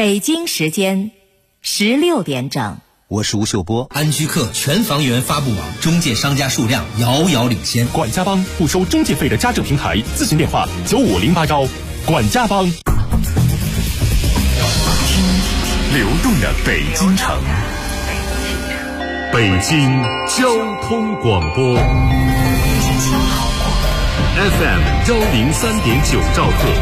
北京时间16点整。 我是吴秀波。 安居客全房源发布网中介商家数量遥遥领先。 管家帮不收中介费的家政平台，咨询电话95081。管家帮。 流动的北京城，北京交通广播 FM 103.9兆赫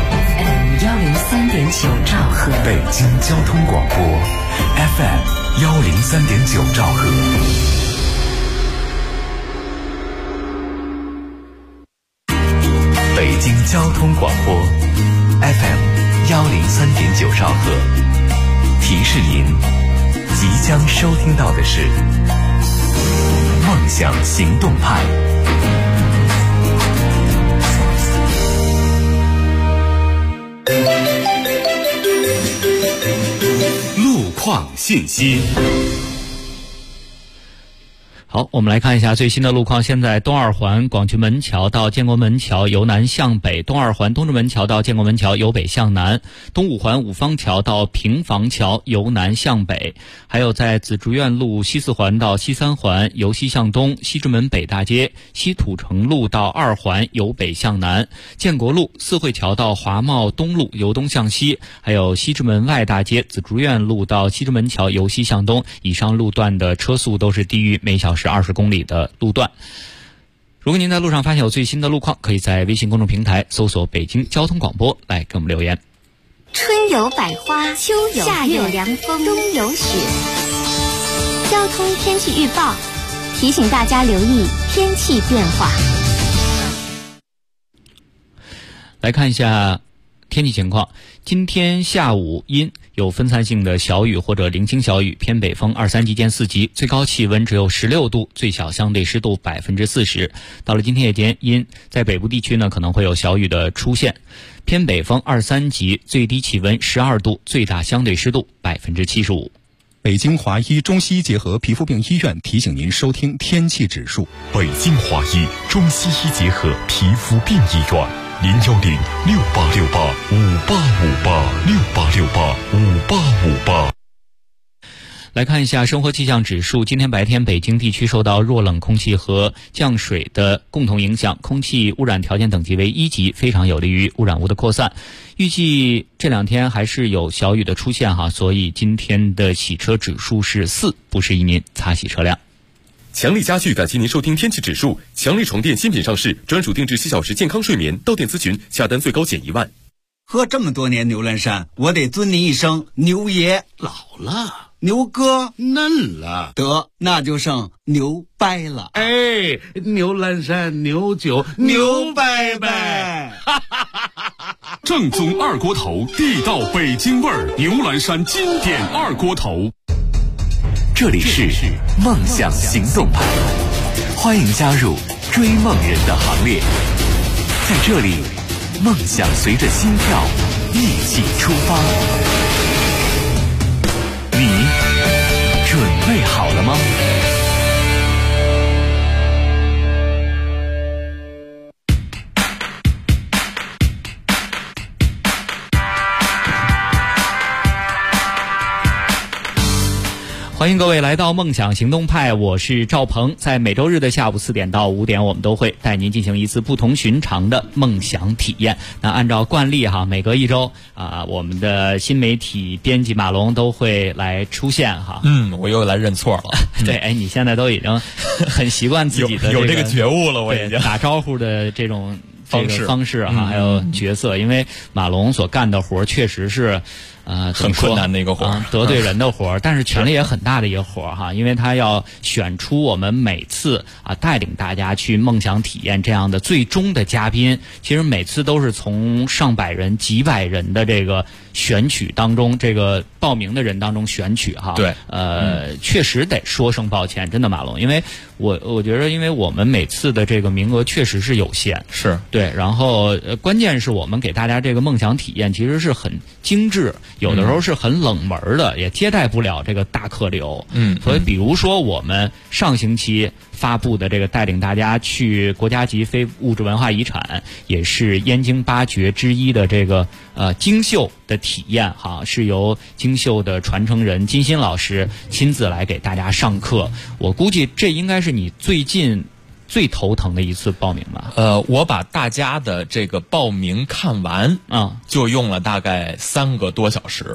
103.9兆赫， 北京交通广播 FM 103.9兆赫。北京交通广播 FM 103.9兆赫，提示您即将收听到的是梦想行动派。路况信息。 好，我们来看一下最新的路况。现在东二环广渠门桥到建国门桥由南向北，东二环东直门桥到建国门桥由北向南，东五环五方桥到平房桥由南向北，还有在紫竹院路西四环到西三环由西向东，西直门北大街西土城路到二环由北向南，建国路四惠桥到华贸东路由东向西，还有西直门外大街紫竹院路到西直门桥由西向东，以上路段的车速都是低于每小时20公里的路段。如果您在路上发现有最新的路况，可以在微信公众平台搜索北京交通广播来给我们留言。 春有百花，秋有夏有凉风，冬有雪。交通天气预报提醒大家留意天气变化。 来看一下天气情况。今天下午阴，有分散性的小雨或者零星小雨，偏北风2、3级见4级，最高气温只有16度，最小相对湿度40%。到了今天夜间阴，在北部地区呢可能会有小雨的出现，偏北风2、3级，最低气温12度，最大相对湿度75%。 北京华医中西医结合皮肤病医院提醒您收听天气指数。 北京华医中西医结合皮肤病医院，0106868585858，68685858。 来看一下生活气象指数。今天白天北京地区受到弱冷空气和降水的共同影响，空气污染条件等级为1级，非常有利于污染物的扩散。预计这2天还是有小雨的出现所以今天的洗车指数是4，不适宜您擦洗车辆。 强力家具感谢您收听天气指数。强力床垫新品上市，专属定制7小时健康睡眠，到店咨询，下单最高减1万。 喝这么多年牛栏山，我得尊您一声牛爷。 老了， 牛哥嫩了， 得那就剩牛掰了。 哎，牛栏山牛酒牛掰掰。 正宗二锅头，地道北京味儿，牛栏山经典二锅头。这里是梦想行动派，欢迎加入追梦人的行列。在这里，梦想随着心跳一起出发。你准备好了吗？ 欢迎各位来到梦想行动派，我是赵鹏。在每周日的下午4点到5点，我们都会带您进行一次不同寻常的梦想体验。那按照惯例每隔1周我们的新媒体编辑马龙都会来出现我又来认错了。 对，你现在都已经很习惯自己的有这个觉悟了，我已经打招呼的这种方式还有角色，因为马龙所干的活确实是很困难的一个活得罪人的活但是权力也很大的一个活因为他要选出我们每次带领大家去梦想体验这样的最终的嘉宾，其实每次都是从上百人几百人的这个选取当中，这个报名的人当中选取对， 确实得说声抱歉，真的马龙，因为我觉得因为我们每次的这个名额确实是有限， 是对，然后关键是我们给大家这个梦想体验其实是很精致有的时候是很冷门的，也接待不了这个大客流。所以比如说我们上星期发布的这个带领大家去国家级非物质文化遗产，也是燕京8绝之一的这个京绣的体验哈，是由京绣的传承人金鑫老师亲自来给大家上课。我估计这应该是你最近最头疼的一次报名吧？ 我把大家的这个报名看完就用了大概3个多小时。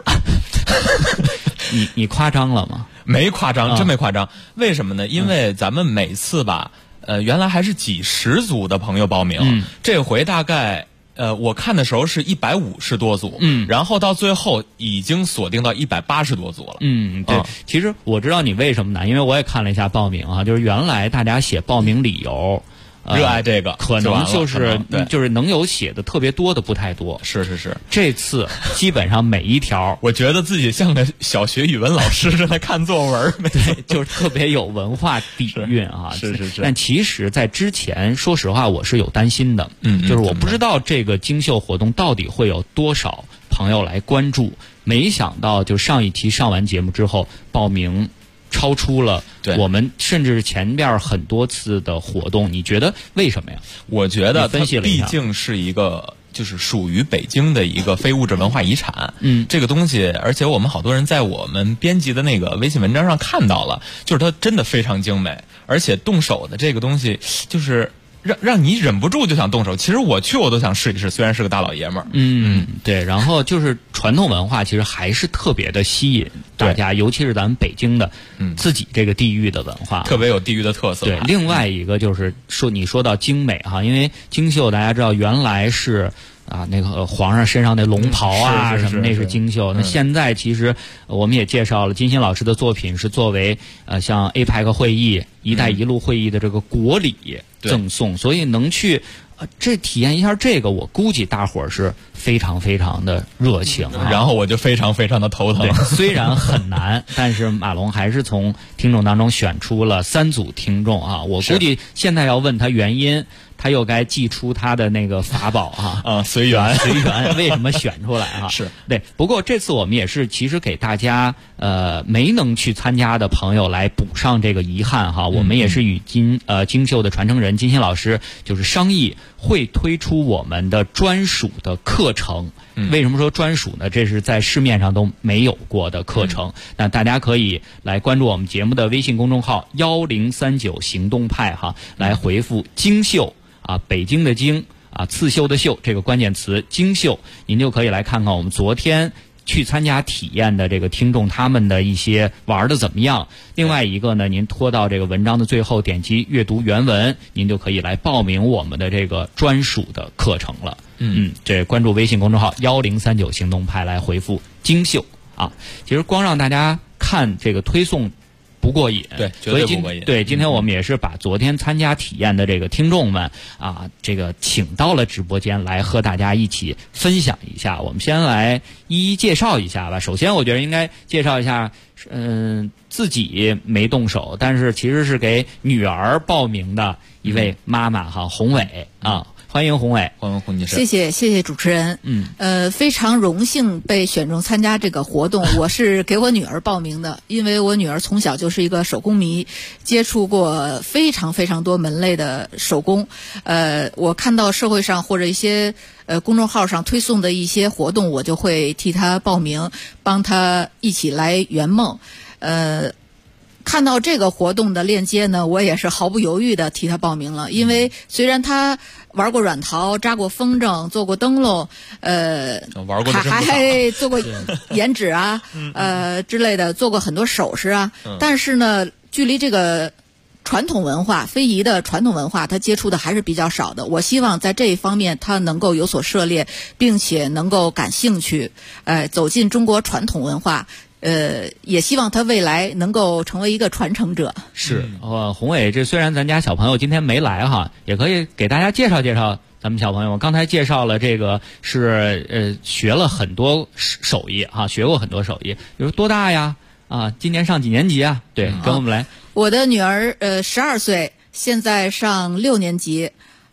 你夸张了吗？ 没夸张，真没夸张。为什么呢？因为咱们每次吧，原来还是几十组的朋友报名，这回大概我看的时候是150多组，然后到最后已经锁定到180多组了。 对，其实我知道你为什么难，因为我也看了一下报名啊，就是原来大家写报名理由。 热爱这个， 可能就是能有写的特别多的不太多。 是。 这次基本上每一条， 我觉得自己像个小学语文老师正在看作文。 对，就是特别有文化底蕴啊。 是。 但其实，在之前，说实话，我是有担心的。就是我不知道这个京绣活动到底会有多少朋友来关注。没想到，就上一期上完节目之后，报名超出了我们甚至前边很多次的活动，你觉得为什么呀？ 我觉得它毕竟是一个就是属于北京的一个非物质文化遗产，这个东西，而且我们好多人在我们编辑的那个微信文章上看到了，就是它真的非常精美，而且动手的这个东西就是让你忍不住就想动手。其实我去我都想试一试，虽然是个大老爷们儿。 对。然后就是传统文化其实还是特别的吸引大家，尤其是咱们北京的自己这个地域的文化， 特别有地域的特色。 对，另外一个就是你说到精美哈，因为京绣大家知道原来是那个皇上身上那龙袍啊什么，那是京绣。那现在其实我们也介绍了金鑫老师的作品是作为像 APEC 会议、一带一路会议的这个国礼赠送，所以能去这体验一下这个，我估计大伙儿是非常非常的热情。 然后我就非常非常的头疼。 虽然很难，但是马龙还是从听众当中选出了3组听众啊。我估计现在要问他原因，他又该祭出他的那个法宝随缘为什么选出来啊？ 是对。不过这次我们也是其实给大家没能去参加的朋友来补上这个遗憾哈。我们也是与京绣的传承人金鑫老师就是商议会推出我们的专属的课程。为什么说专属呢？这是在市面上都没有过的课程。那大家可以来关注我们节目的微信公众号1039行动派哈，来回复京绣北京的京刺绣的绣这个关键词京绣，您就可以来看看我们昨天去参加体验的这个听众他们的一些玩的怎么样。另外一个呢，您拖到这个文章的最后点击阅读原文，您就可以来报名我们的这个专属的课程了。这关注微信公众号1039行动派来回复京绣其实光让大家看这个推送不过瘾， 对，绝对不过瘾。 对，今天我们也是把昨天参加体验的这个听众们这个请到了直播间来和大家一起分享一下。我们先来一一介绍一下吧。首先，我觉得应该介绍一下，自己没动手，但是其实是给女儿报名的一位妈妈洪伟欢迎洪伟， 欢迎洪女士。 谢谢主持人。非常荣幸被选中参加这个活动。我是给我女儿报名的，因为我女儿从小就是一个手工迷，接触过非常非常多门类的手工。我看到社会上或者一些公众号上推送的一些活动，我就会替她报名，帮她一起来圆梦。看到这个活动的链接呢，我也是毫不犹豫的替他报名了。因为虽然他玩过软陶、扎过风筝、做过灯笼， 玩过还做过剪纸之类的，做过很多首饰但是呢，距离这个传统文化、非遗的传统文化，他接触的还是比较少的。我希望在这一方面他能够有所涉猎，并且能够感兴趣，走进中国传统文化。也希望他未来能够成为一个传承者。 是，洪伟，这虽然咱家小朋友今天没来也可以给大家介绍介绍咱们小朋友。我刚才介绍了这个是学了很多手艺学过很多手艺。比如多大呀？今年上几年级啊？对，跟我们来。 我的女儿12岁，现在上6年级。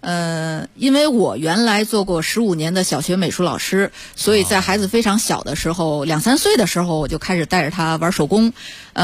因为我原来做过15年的小学美术老师，所以在孩子非常小的时候，2、3岁的时候我就开始带着他玩手工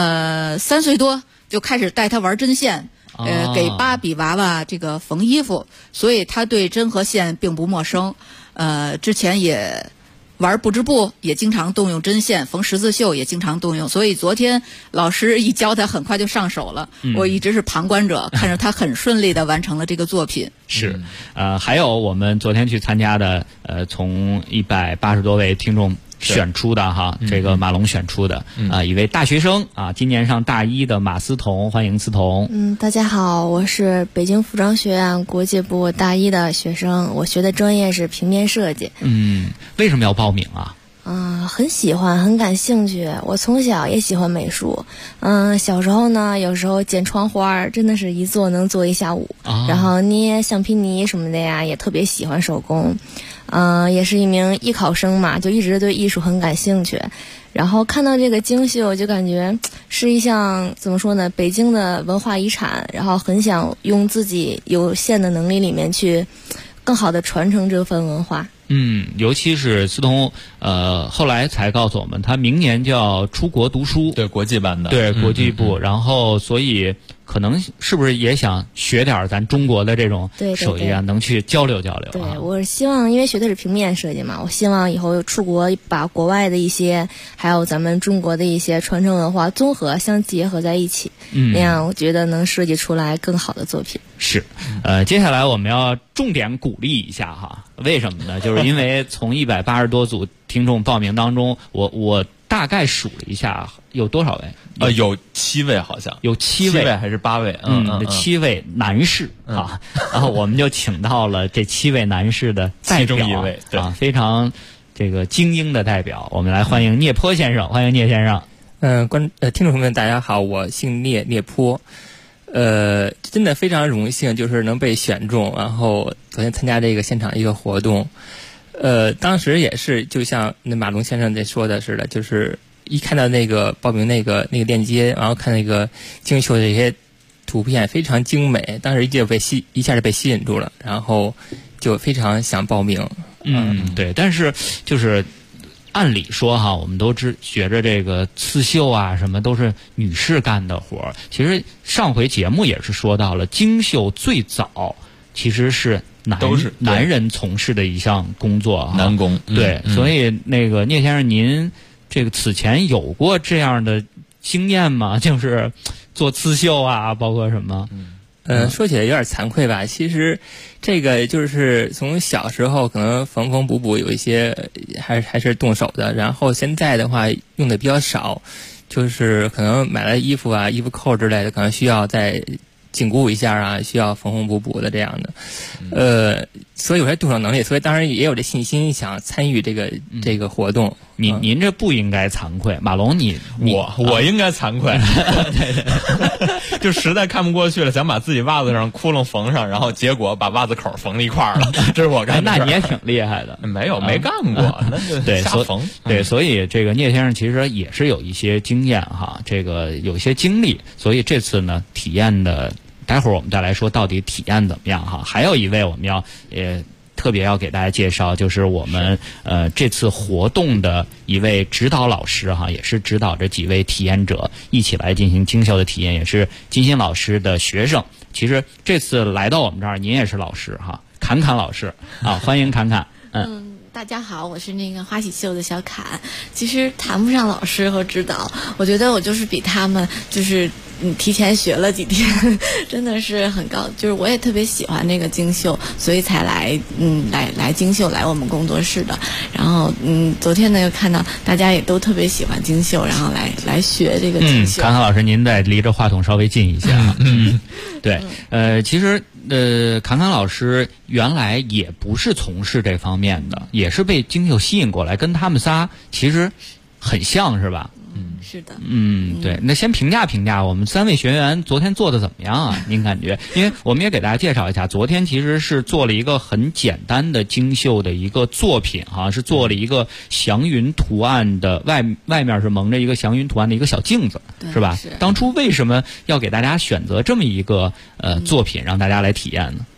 ，3岁多就开始带他玩针线，给芭比娃娃这个缝衣服，所以他对针和线并不陌生。之前也玩布织布，也经常动用针线，缝十字绣也经常动用，所以昨天老师一教他，很快就上手了。我一直是旁观者，看着他很顺利地完成了这个作品。 是，还有我们昨天去参加的，从180多位听众选出的哈，这个马龙选出的一位大学生啊，今年上大1的马思彤，欢迎思彤。 大家好，我是北京服装学院国际部大1的学生，我学的专业是平面设计。 为什么要报名啊？ 很喜欢，很感兴趣。我从小也喜欢美术，小时候呢，有时候剪窗花真的是一做能做一下午，然后捏橡皮泥什么的呀，也特别喜欢手工。也是一名艺考生嘛，就一直对艺术很感兴趣。然后看到这个京绣，就感觉是一项怎么说呢，北京的文化遗产，然后很想用自己有限的能力里面去更好的传承这份文化。 尤其是思彤，后来才告诉我们，他明年就要出国读书， 对，国际班的， 对，国际部，然后所以可能是不是也想学点咱中国的这种手艺啊，能去交流交流。 对，我希望，因为学的是平面设计嘛，我希望以后出国把国外的一些，还有咱们中国的一些传承文化综合相结合在一起，那样我觉得能设计出来更好的作品。 是，接下来我们要重点鼓励一下哈，为什么呢？就是因为从180多组听众报名当中，我大概数了一下，有多少位？ 有7位，好像有7位还是8位 ？7位男士啊，然后我们就请到了这7位男士的代表， 其中一位啊，非常这个精英的代表，我们来欢迎聂坡先生，欢迎聂先生。 听众朋友们，大家好，我姓聂，聂坡。真的非常荣幸，就是能被选中，然后昨天参加这个现场一个活动。当时也是就像那马龙先生在说的似的，就是一看到那个报名那个链接，然后看那个京绣的这些图片非常精美，当时一下就被吸引住了，然后就非常想报名。 对，但是就是按理说哈，我们都学着这个刺绣啊，什么都是女士干的活儿。其实上回节目也是说到了，京绣最早其实是男人从事的一项工作， 男工。 对，所以那个聂先生，您这个此前有过这样的经验吗？就是做刺绣啊，包括什么？ 说起来有点惭愧吧，其实这个就是从小时候可能缝缝补补有一些还是动手的，然后现在的话用的比较少，就是可能买了衣服啊、衣服扣之类的，可能需要再紧固一下啊，需要缝缝补补的这样的。所以有些动手能力，所以当然也有这信心想参与这个活动。 您这不应该惭愧，马龙我应该惭愧，对，就实在看不过去了，想把自己袜子上窟窿缝上，然后结果把袜子口缝了一块了，这是我干的事。 那你也挺厉害的。 没干过，那就瞎缝。 对，所以这个聂先生其实也是有一些经验哈，这个有一些经历，所以这次呢体验的。待会儿我们再来说到底体验怎么样哈。还有一位我们要特别要给大家介绍，就是我们这次活动的一位指导老师哈，也是指导着几位体验者一起来进行京绣的体验，也是金鑫老师的学生。其实这次来到我们这儿，您也是老师哈，侃侃老师啊，欢迎侃侃。 大家好，我是那个花喜绣的小侃。其实谈不上老师和指导，我觉得我就是比他们就是提前学了几天，真的是很高。就是我也特别喜欢那个京绣，所以才来京绣来我们工作室的。然后昨天呢又看到大家也都特别喜欢京绣，然后来学这个京绣。 侃侃老师，您再离着话筒稍微近一下。对，其实。侃侃老师原来也不是从事这方面的，也是被京绣吸引过来，跟他们仨其实很像，是吧？ 是的。 对，那先评价评价我们3位学员昨天做的怎么样啊？您感觉？因为我们也给大家介绍一下，昨天其实是做了一个很简单的京绣的一个作品哈，是做了一个祥云图案的外面是蒙着一个祥云图案的一个小镜子，是吧？当初为什么要给大家选择这么一个作品让大家来体验呢？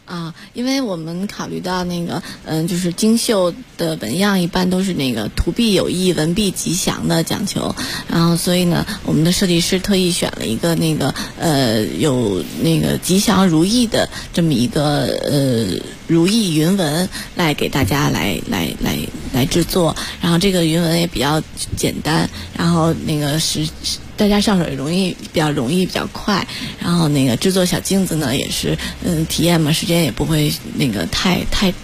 啊，因为我们考虑到那个，就是精绣的纹样一般都是那个图必有意，文必吉祥的讲求，然后所以呢，我们的设计师特意选了一个那个有那个吉祥如意的这么一个如意云纹来给大家来制作，然后这个云纹也比较简单，然后那个大家上手也比较容易比较快，然后那个制作小镜子呢也是体验嘛，时间也不会那个太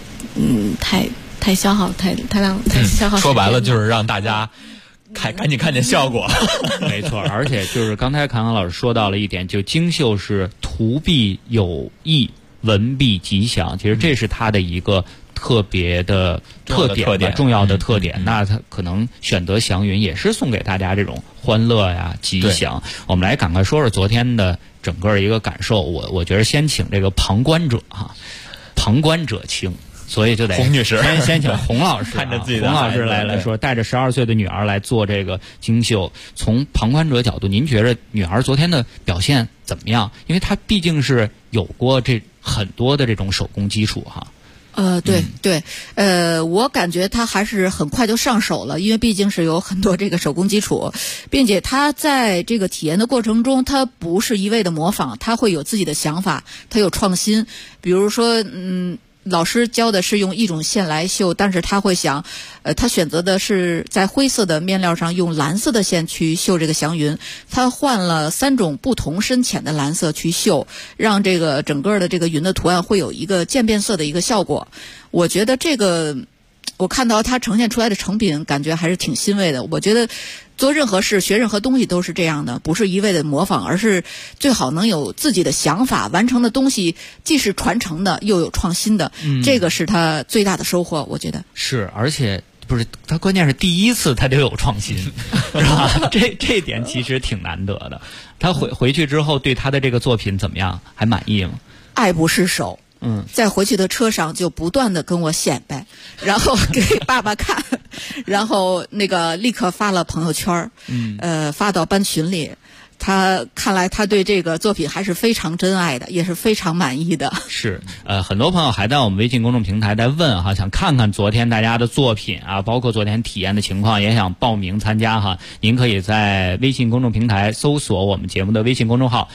消耗太消耗。 说白了就是让大家赶紧看见效果。 没错，而且就是刚才侃侃老师说到了一点，就精绣是图必有意，文必吉祥，其实这是它的一个特别的特点，重要的特点。那它可能选择祥云也是送给大家这种欢乐呀、吉祥。我们来赶快说说昨天的整个一个感受。我觉得先请这个旁观者旁观者清，所以就得洪女士先请洪老师， 看着自己的洪老师来说，带着12岁的女儿来做这个精绣。从旁观者角度，您觉得女儿昨天的表现怎么样？因为她毕竟是有过很多的这种手工基础哈。 对，我感觉他还是很快就上手了，因为毕竟是有很多这个手工基础，并且他在这个体验的过程中，他不是一味的模仿，他会有自己的想法，他有创新。比如说，老师教的是用一种线来绣，但是他会想，他选择的是在灰色的面料上用蓝色的线去绣这个祥云，他换了3种不同深浅的蓝色去绣，让这个整个的这个云的图案会有一个渐变色的一个效果。我觉得这个，我看到它呈现出来的成品，感觉还是挺欣慰的。我觉得做任何事、学任何东西都是这样的，不是一味的模仿，而是最好能有自己的想法，完成的东西既是传承的，又有创新的。这个是他最大的收获，我觉得是。而且不是他，关键是第一次他就有创新，是吧？这点其实挺难得的。他回去之后，对他的这个作品怎么样？还满意吗？ 爱不释手。在回去的车上就不断的跟我显摆，然后给爸爸看，然后那个立刻发了朋友圈，发到班群里。看来他对这个作品还是非常珍爱的，也是非常满意的。 是，很多朋友还在我们微信公众平台在问哈，想看看昨天大家的作品啊，包括昨天体验的情况，也想报名参加哈。您可以在微信公众平台搜索我们节目的微信公众号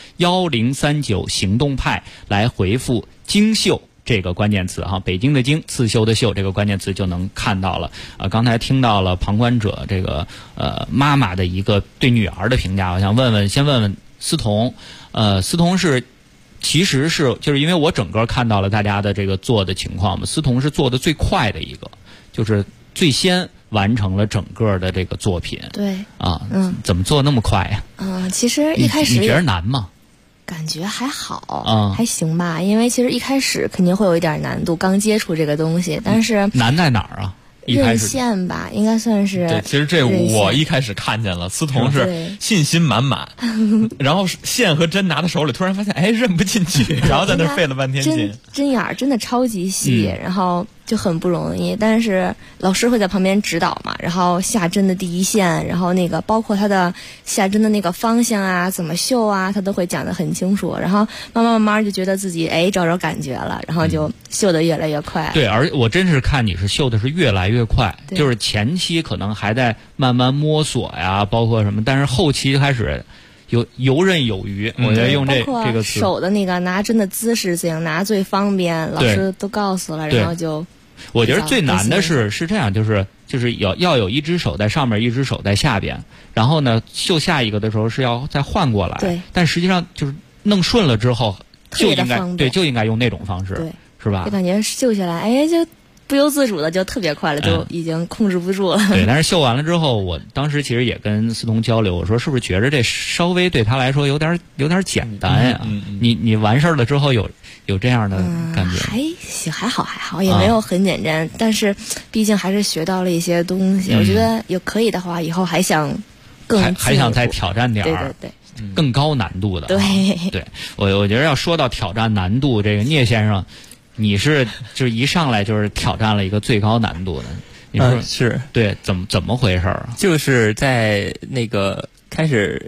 1039行动派，来回复精绣这个关键词哈，北京的京，刺绣的绣这个关键词就能看到了。刚才听到了旁观者这个妈妈的一个对女儿的评价，我想先问问思彤，思彤其实是就是因为我整个看到了大家的这个做的情况嘛，思彤是做的最快的一个，就是最先完成了整个的这个作品。 对怎么做那么快呀？ 其实一开始你觉得难吗？ 感觉还好，还行吧。因为其实一开始肯定会有一点难度，刚接触这个东西，但是难在哪儿啊？ 韧线吧，应该算是。 对，其实这我一开始看见了，思彤是信心满满，然后线和针拿在手里，突然发现韧不进去，然后在那费了半天劲。 针眼儿真的超级细，然后就很不容易。但是老师会在旁边指导嘛，然后下针的第一线，然后那个包括他的下针的那个方向啊，怎么绣啊，他都会讲得很清楚。然后慢慢就觉得自己找着感觉了，然后就绣得越来越快。 对，而我真是看你是绣的是越来越快，就是前期可能还在慢慢摸索呀，包括什么，但是后期开始游刃有余。我觉得用这个词， 手的那个拿针的姿势怎样拿最方便，老师都告诉了，然后就。 我觉得最难的是这样，就是要有一只手在上面，一只手在下边，然后呢绣下一个的时候是要再换过来。 对。 但实际上就是弄顺了之后，就应该用那种方式， 对， 是吧？ 就感觉绣下来，就不由自主的就特别快了，就已经控制不住了。 对，但是绣完了之后，我当时其实也跟思彤交流，我说是不是觉着这稍微对他来说有点简单呀？你完事儿了之后有这样的感觉？ 还好，也没有很简单，但是毕竟还是学到了一些东西。我觉得有可以的话，以后还想还想再挑战点儿， 对， 更高难度的。 对， 我觉得要说到挑战难度，这个聂先生。你就是一上来就是挑战了一个最高难度的，你说是对，怎么回事啊？ 就是在那个开始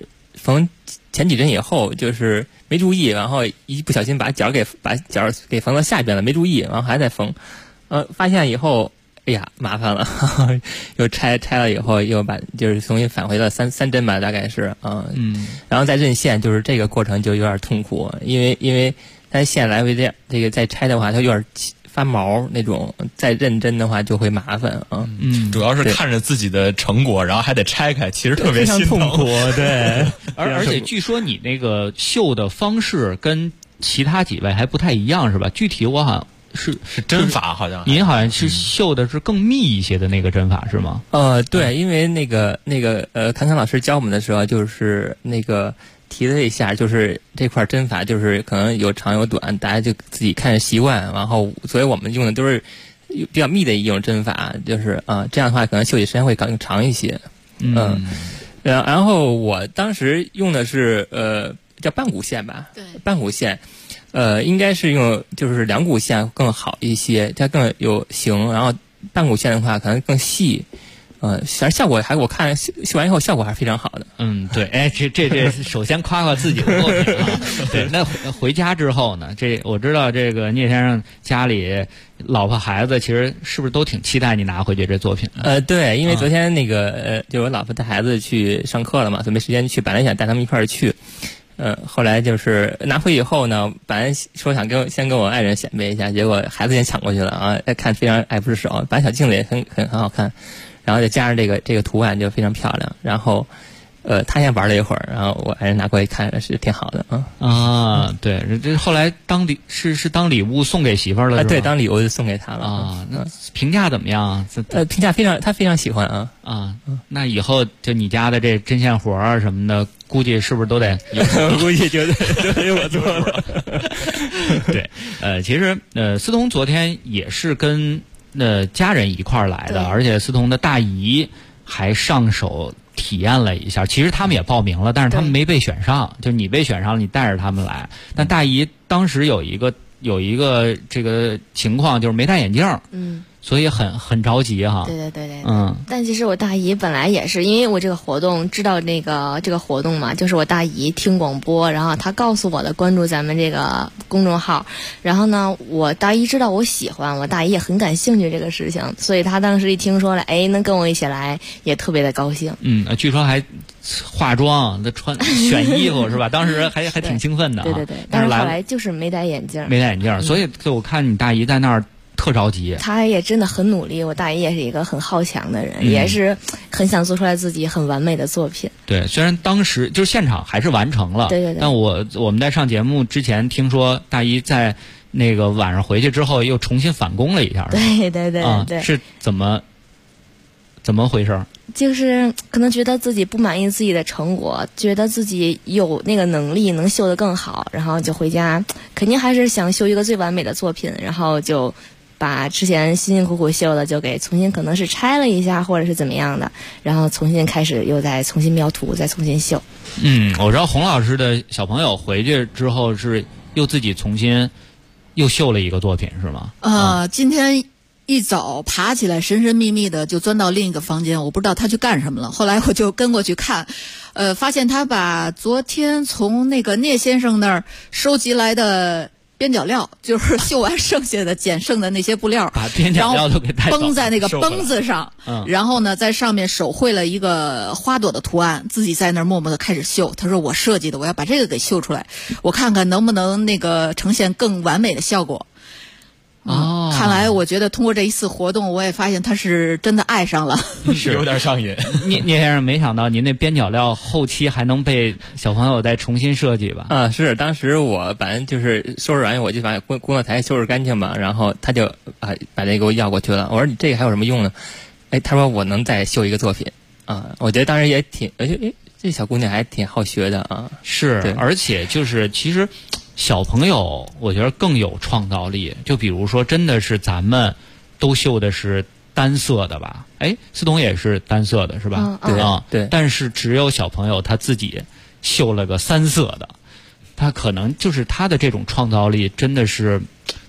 缝前几针以后，就是没注意，然后一不小心把脚给缝到下边了，没注意，然后还在缝，发现以后，哎呀，麻烦了，又拆了以后，又就是重新返回了三针吧，大概是然后再认线，就是这个过程就有点痛苦，因为它线来回这个再拆的话，它有点发毛那种，再认真的话就会麻烦啊。 主要是看着自己的成果，然后还得拆开，其实特别心疼。 非常痛苦，对。 而且据说你那个绣的方式跟其他几位还不太一样，是吧？具体我好像是针法，好像您好像是绣的是更密一些的那个针法，是吗？ 对，因为那个侃侃老师教我们的时候，就是那个提了一下，就是这块针法就是可能有长有短，大家就自己看着习惯，然后所以我们用的都是比较密的一种针法，就是这样的话可能绣起时间会更长一些。然后我当时用的是叫半股线吧， 对， 半股线，应该是用就是两股线更好一些，它更有型，然后半股线的话可能更细。反正效果我看绣完以后效果还是非常好的。 对，哎，这首先夸夸自己的作品啊。对，那回家之后呢？我知道这个聂先生家里老婆孩子其实是不是都挺期待你拿回去这作品？ 对，因为昨天那个就我老婆带孩子去上课了嘛，所以没时间去，本来想带他们一块儿去。后来就是拿回以后呢，本来说想先跟我爱人显摆一下，结果孩子先抢过去了啊，看非常爱不释手，本来小镜子也很好看。然后再加上这个图案就非常漂亮，然后他先玩了一会儿，然后我爱人拿过来看是挺好的对，这后来是当礼物送给媳妇儿了， 对，当礼物送给他了那评价怎么样？ 评价他非常喜欢那以后就你家的这针线活儿什么的，估计是不是都得估计就得我做了。 对，其实思彤昨天也是跟家人一块儿来的，而且思彤的大姨还上手体验了一下。其实他们也报名了，但是他们没被选上，就你被选上了，你带着他们来。但大姨当时有一个这个情况，就是没戴眼镜，所以很着急哈。 对。但其实我大姨本来也是，因为我这个活动知道这个活动嘛，就是我大姨听广播，然后她告诉我的，关注咱们这个公众号，然后呢，我大姨知道我喜欢，我大姨也很感兴趣这个事情，所以她当时一听说了，能跟我一起来，也特别的高兴。 据说还化妆、选衣服是吧？当时还挺兴奋的。 对。但是后来就是没戴眼镜， 所以我看你大姨在那儿特着急。 她也真的很努力，我大姨也是一个很好强的人，也是很想做出来自己很完美的作品。 对，虽然当时就是现场还是完成了， 对。 但我们在上节目之前听说大姨在那个晚上回去之后又重新返工了一下。 对。 是怎么回事？ 就是可能觉得自己不满意自己的成果，觉得自己有那个能力能绣得更好，然后就回家，肯定还是想绣一个最完美的作品，然后就把之前辛辛苦苦绣的就给重新可能是拆了一下，或者是怎么样的，然后重新开始又再重新描图，再重新绣。 我知道洪老师的小朋友回去之后是又自己重新又绣了一个作品是吗？ 今天一早爬起来神神秘秘的就钻到另一个房间，我不知道他去干什么了。后来我就跟过去看，发现他把昨天从那个聂先生那儿收集来的边角料，就是绣完剩下的捡剩的那些布料， 把边角料都给带走， 绷在那个绷子上，然后呢在上面手绘了一个花朵的图案，自己在那儿默默的开始绣。他说我设计的，我要把这个给绣出来，我看看能不能那个呈现更完美的效果。看来我觉得通过这一次活动，我也发现他是真的爱上了， 是有点上瘾。 聂先生，没想到您那边角料后期还能被小朋友再重新设计吧？ 是，当时我反正就是收拾完，我就把工作台收拾干净嘛，然后他就把这给我要过去了。我说你这个还有什么用呢？他说我能再绣一个作品我觉得当时也挺，这小姑娘还挺好学的啊。 是，而且就是其实。小朋友我觉得更有创造力，就比如说真的是咱们都绣的是单色的吧，思彤也是单色的是吧？ 对。 但是只有小朋友他自己绣了个三色的，他可能就是他的这种创造力真的是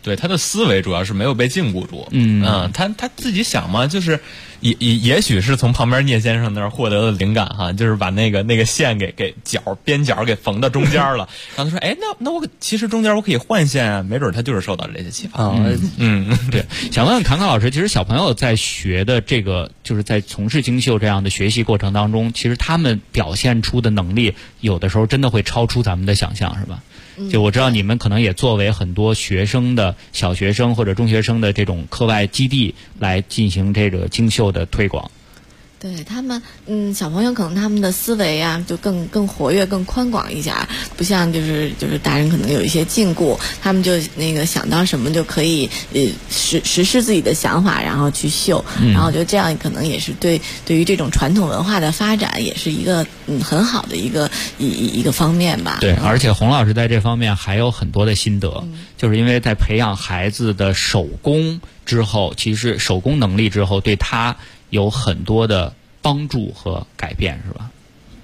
对，他的思维主要是没有被禁锢住。他自己想嘛，就是也许是从旁边聂先生那儿获得的灵感哈，就是把那个线给边角给缝到中间了。然后他说，哎，那我其实中间我可以换线啊，没准他就是受到这些启发。 对，想问问侃侃老师，其实小朋友在学的这个，就是在从事京绣这样的学习过程当中，其实他们表现出的能力，有的时候真的会超出咱们的想象，是吧？就我知道你们可能也作为很多学生的小学生或者中学生的这种课外基地来进行这个京绣的推广。 对他们，小朋友可能他们的思维啊，就更活跃、更宽广一些，不像就是大人可能有一些禁锢，他们就想到什么就可以实施自己的想法，然后去绣，然后我觉得这样可能也是对于这种传统文化的发展也是一个很好的一个方面吧。 对，而且洪老师在这方面还有很多的心得，就是因为在培养孩子的手工之后，其实手工能力之后，对他有很多的帮助和改变，是吧？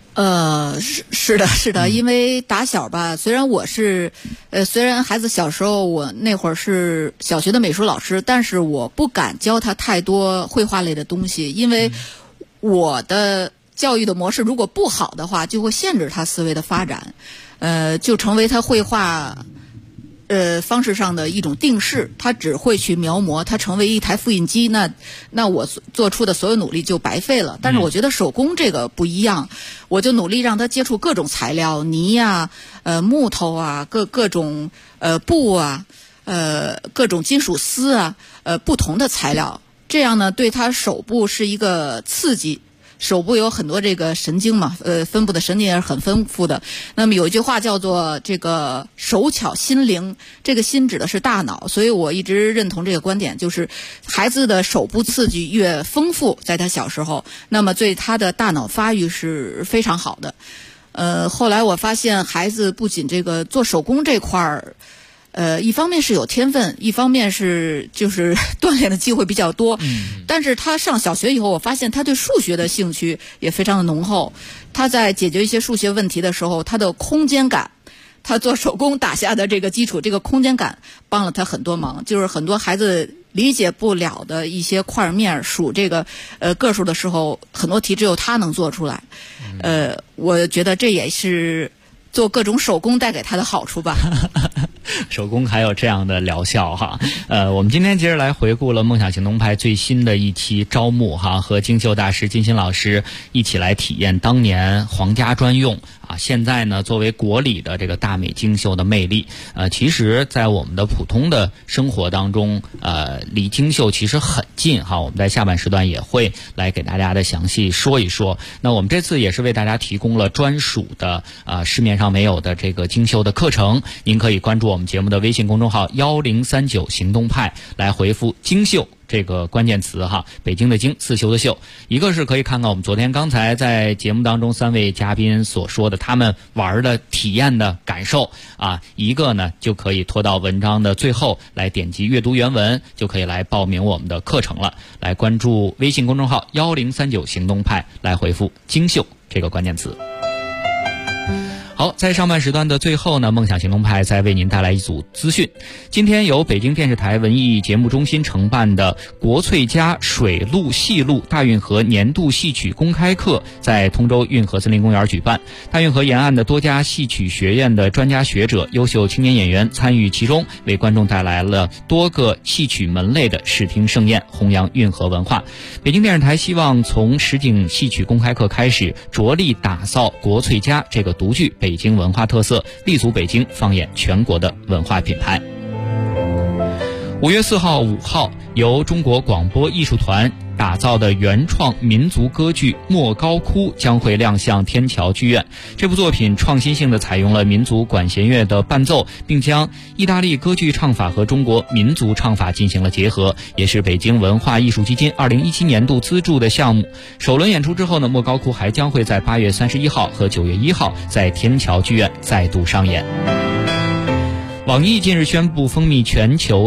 是的，因为打小吧，虽然孩子小时候我那会儿是小学的美术老师，但是我不敢教他太多绘画类的东西，因为我的教育的模式如果不好的话，就会限制他思维的发展，就成为他绘画方式上的一种定式，他只会去描摹，他成为一台复印机，那我做出的所有努力就白费了。但是我觉得手工这个不一样，我就努力让他接触各种材料，泥啊，木头啊，各种布啊，各种金属丝啊，不同的材料，这样呢对他手部是一个刺激。手部有很多这个神经嘛，分布的神经也是很丰富的。那么有一句话叫做这个手巧心灵，这个心指的是大脑，所以我一直认同这个观点，就是孩子的手部刺激越丰富，在他小时候，那么对他的大脑发育是非常好的。后来我发现孩子不仅这个做手工这块儿，一方面是有天分，一方面是就是锻炼的机会比较多。但是他上小学以后，我发现他对数学的兴趣也非常的浓厚。他在解决一些数学问题的时候，他的空间感，他做手工打下的这个基础，这个空间感帮了他很多忙。就是很多孩子理解不了的一些块面数这个个数的时候，很多题只有他能做出来。我觉得这也是做各种手工带给他的好处吧。 手工还有这样的疗效哈。我们今天接着来回顾了梦想行动派最新的一期招募哈，和京绣大师金鑫老师一起来体验当年皇家专用现在呢作为国礼的这个大美京绣的魅力。其实在我们的普通的生活当中，离京绣其实很近哈。我们在下半时段也会来给大家的详细说一说。那我们这次也是为大家提供了专属的市面上没有的这个京绣的课程，您可以关注我们节目的微信公众号1039行动派，来回复京绣这个关键词哈，北京的京，刺绣的绣。一个是可以看看我们昨天刚才在节目当中3位嘉宾所说的他们玩的体验的感受一个呢就可以拖到文章的最后来点击阅读原文，就可以来报名我们的课程了。来关注微信公众号1039行动派，来回复京绣这个关键词。好，在上半时段的最后呢，梦想行动派再为您带来一组资讯。今天由北京电视台文艺节目中心承办的国粹家水陆戏路大运河年度戏曲公开课在通州运河森林公园举办。大运河沿岸的多家戏曲学院的专家学者、优秀青年演员参与其中，为观众带来了多个戏曲门类的视听盛宴，弘扬运河文化。北京电视台希望从实景戏曲公开课开始，着力打造国粹家这个独具北京文化特色，立足北京，放眼全国的文化品牌。5月4号、5号，由中国广播艺术团打造的原创民族歌剧《莫高窟》将会亮相天桥剧院。这部作品创新性地采用了民族管弦乐的伴奏，并将意大利歌剧唱法和中国民族唱法进行了结合，也是北京文化艺术基金2017年度资助的项目。首轮演出之后呢，《莫高窟》还将会在8月31号和9月1号在天桥剧院再度上演。网易近日宣布，风靡全球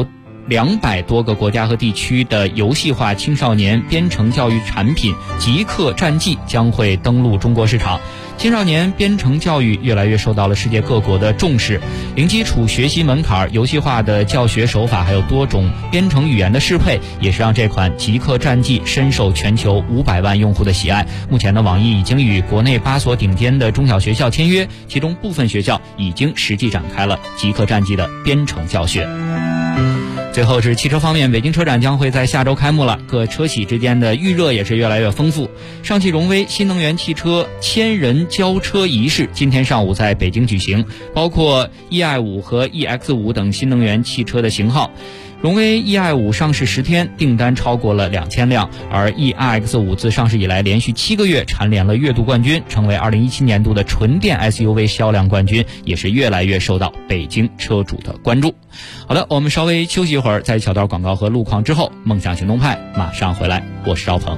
200多个国家和地区的游戏化青少年编程教育产品极客战记将会登陆中国市场。青少年编程教育越来越受到了世界各国的重视，零基础学习门槛、游戏化的教学手法，还有多种编程语言的适配，也是让这款极客战记深受全球500万用户的喜爱。目前呢，网易已经与国内8所顶尖的中小学校签约，其中部分学校已经实际展开了极客战记的编程教学。最后是汽车方面，北京车展将会在下周开幕了，各车企之间的预热也是越来越丰富。上汽荣威新能源汽车千人交车仪式今天上午在北京举行，包括 EI5 和 EX5 等新能源汽车的型号。荣威 EI5 上市10天，订单超过了2000辆，而 EX5 自上市以来连续7个月蝉联了月度冠军，成为2017年度的纯电 SUV 销量冠军，也是越来越受到北京车主的关注。好的，我们稍微休息一会儿，在小段广告和路况之后，梦想行动派马上回来，我是赵鹏。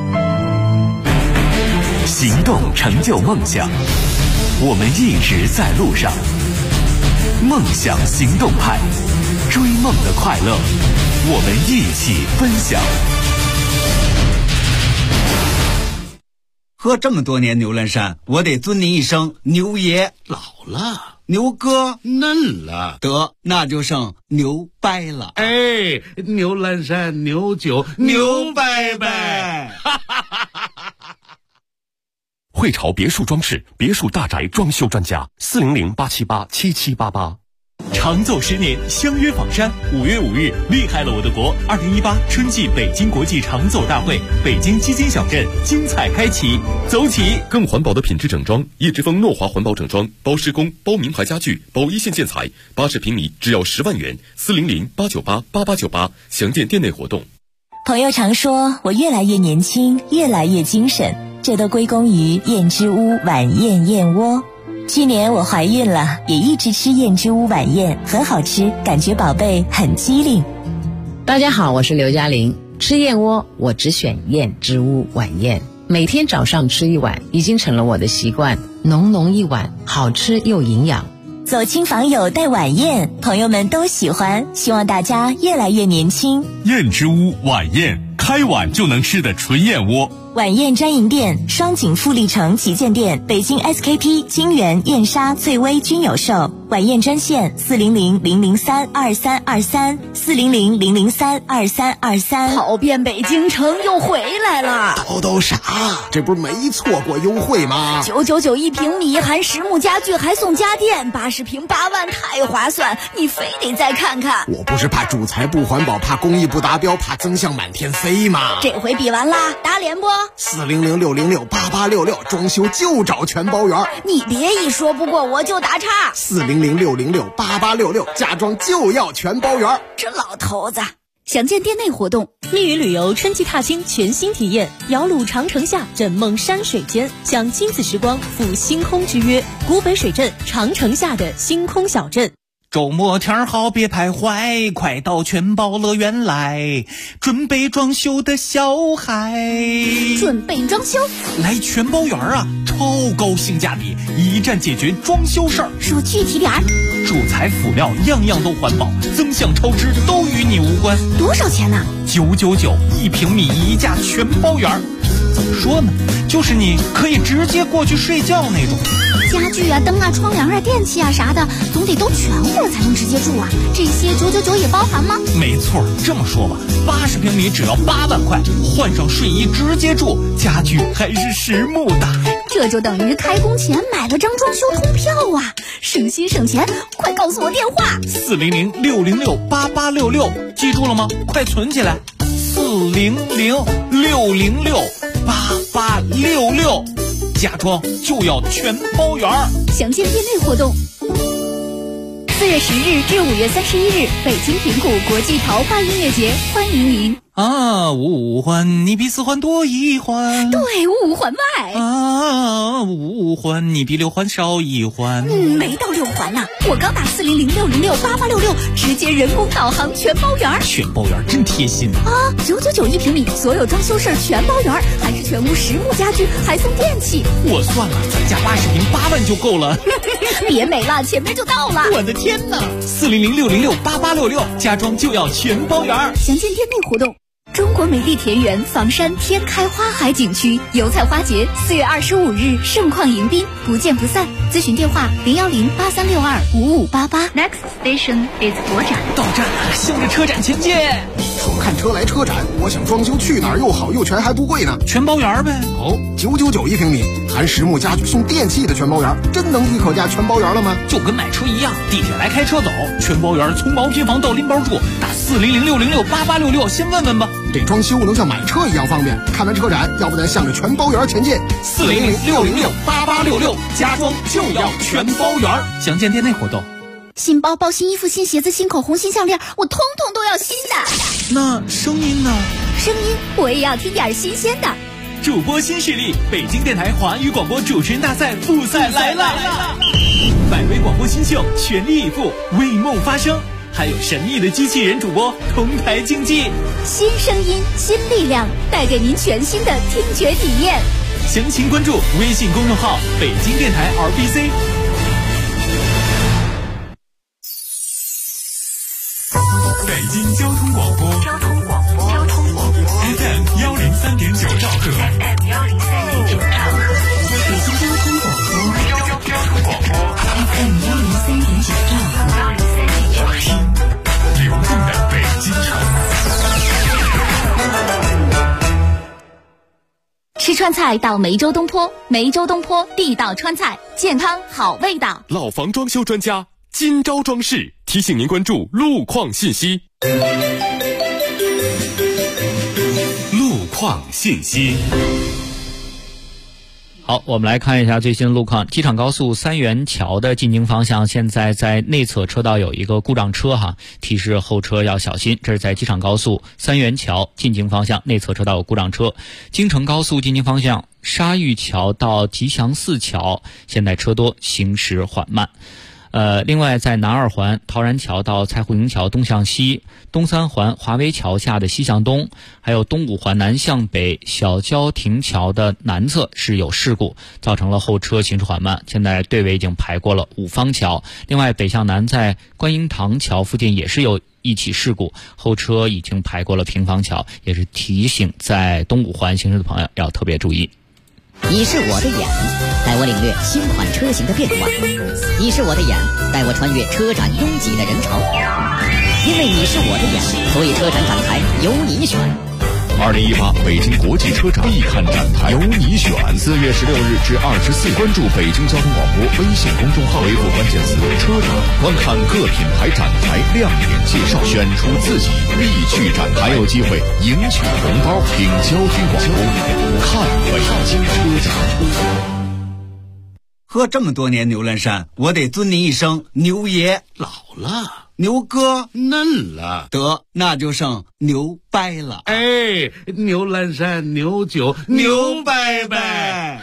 行动成就梦想，我们一直在路上。梦想行动派，追梦的快乐，我们一起分享。 喝这么多年牛栏山，我得尊您一声牛爷。 老了， 牛哥嫩了， 得那就剩牛掰了。 哎，牛栏山牛酒牛掰掰。 汇潮别墅装饰，别墅大宅装修专家，400-878-7788。 长奏10年，相约仿山。5月5日，厉害了我的国！2018春季北京国际长奏大会，北京基金小镇精彩开启，走起！ 更环保的品质整装，叶之峰诺华环保整装，包施工，包名牌家具，包一线建材，80平米只要10万元，400-898-8898，详见店内活动。 朋友常说我越来越年轻，越来越精神，这都归功于燕之屋晚宴燕窝。去年我怀孕了，也一直吃燕之屋晚宴，很好吃，感觉宝贝很机灵。 大家好，我是刘嘉玲。吃燕窝我只选燕之屋晚宴，每天早上吃一碗已经成了我的习惯，浓浓一碗，好吃又营养。 走亲访友带晚宴，朋友们都喜欢，希望大家越来越年轻。 燕之屋晚宴，开碗就能吃的纯燕窝。 晚宴专营店：双井富力城旗舰店、北京 SKP、金源、燕莎、翠微均有售。晚宴专线400-003-2323 400-003-2323。 跑遍北京城又回来了。 都傻，这不是没错过优惠吗 ？999一平米，含实木家具还送家电，80平8万，太划算！你非得再看看。 我不是怕主材不环保，怕工艺不达标，怕增项满天飞吗？ 这回比完啦，打脸不 ？400-606-8866，装修就找全包圆。 你别一说不过我就打岔。 400-606-8866，家装就要全包圆。 这老头子。详见店内活动。 密云旅游春季踏青全新体验，摇橹长城下，枕梦山水间，享亲子时光，赴星空之约。古北水镇长城下的星空小镇。 周末天好别徘徊，快到全包乐园来，准备装修的小孩。 准备装修？ 来全包园啊，超高性价比，一站解决装修事儿。 说具体点儿。 主材辅料样样都环保，增项超支都与你无关。 多少钱呢 ？999一平米一价全包圆。怎么说呢？就是你可以直接过去睡觉那种。 家具啊、灯啊、窗帘啊、电器啊啥的，总得都全乎才能直接住啊。这些999也包含吗？ 没错，这么说吧，80平米只要8万块，换上睡衣直接住，家具还是实木的。 这就等于开工前买了张装修通票啊，省心省钱！快告诉我电话 400-606-8866，记住了吗？快存起来，400-606-8866，家装就要全包圆。 详见店内活动。4月10日至5月31日，北京平谷国际桃花音乐节，欢迎您。 啊，五环你比4环多1环。 对，5环外。 啊，5环你比6环少1环。 没到6环呢，我刚打400-606-8866，直接人工导航全包圆。 全包圆真贴心啊！999一平米，所有装修事儿全包圆，还是全屋实木家具，还送电器。 我算了，咱家80平8万就够了。 别美了，前面就到了。 我的天哪！400-606-8866，家装就要全包圆。 详见店内活动。中国美丽田园房山天开花海景区油菜花节4月25日盛况迎宾，不见不散。咨询电话010-8362-5588。 Next station is 国展。 到站了，向着车展前进。 说看车来车展，我想装修去哪儿又好又全还不贵呢？ 全包圆呗。 哦，999一平米，含实木家具送电器的全包圆，真能一口价全包圆了吗？ 就跟买车一样，地铁来开车走，全包圆，从毛坯房到拎包住，打400-606-8866，先问问吧。 这装修能像买车一样方便，看完车展，要不咱向着全包圆前进。 400-606-8866，家装就要全包圆。详见店内活动。 新包包、新衣服、新鞋子、新口红、新项链，我通通都要新的。 那声音呢？ 声音我也要听点新鲜的。 主播新势力，北京电台华语广播主持人大赛复赛来了！100位广播新秀全力以赴，为梦发声。还有神秘的机器人主播同台竞技， 新声音新力量，带给您全新的听觉体验。 详情关注微信公众号北京电台 RBC。 北京交通广播 FM 103.9兆赫， FM 103.9兆赫， 北京交通广播 FM 103.9兆赫， 听流动的北京城。 吃川菜到梅州东坡，梅州东坡地道川菜，健康好味道。 老房装修专家金招装饰提醒您关注路况信息。 路况信息。 好，我们来看一下最新路况。机场高速三元桥的进京方向，现在在内侧车道有一个故障车提示后车要小心。这是在机场高速三元桥进京方向内侧车道有故障车。京承高速进京方向沙峪桥到吉祥寺桥，现在车多，行驶缓慢。另外在南二环陶然桥到蔡胡营桥东向西，东三环华威桥下的西向东，还有东五环南向北小郊亭桥的南侧是有事故，造成了后车行驶缓慢，现在队尾已经排过了五方桥。另外北向南在观音堂桥附近也是有一起事故，后车已经排过了平房桥，也是提醒在东五环行驶的朋友要特别注意。 你是我的眼，带我领略新款车型的变化；你是我的眼，带我穿越车展拥挤的人潮。因为你是我的眼，所以车展展台由你选。 2018北京国际车展必看展台，由你选。4月16日至24日，关注北京交通广播微信公众号，回复关键词“车展”，观看各品牌展台亮点介绍，选出自己必去展台，还有机会赢取红包。听交通广播，看北京车展。 喝这么多年牛栏山，我得尊您一声牛爷。 老了。 牛哥嫩了， 得那就剩牛掰了。 哎，牛栏山牛酒牛掰掰。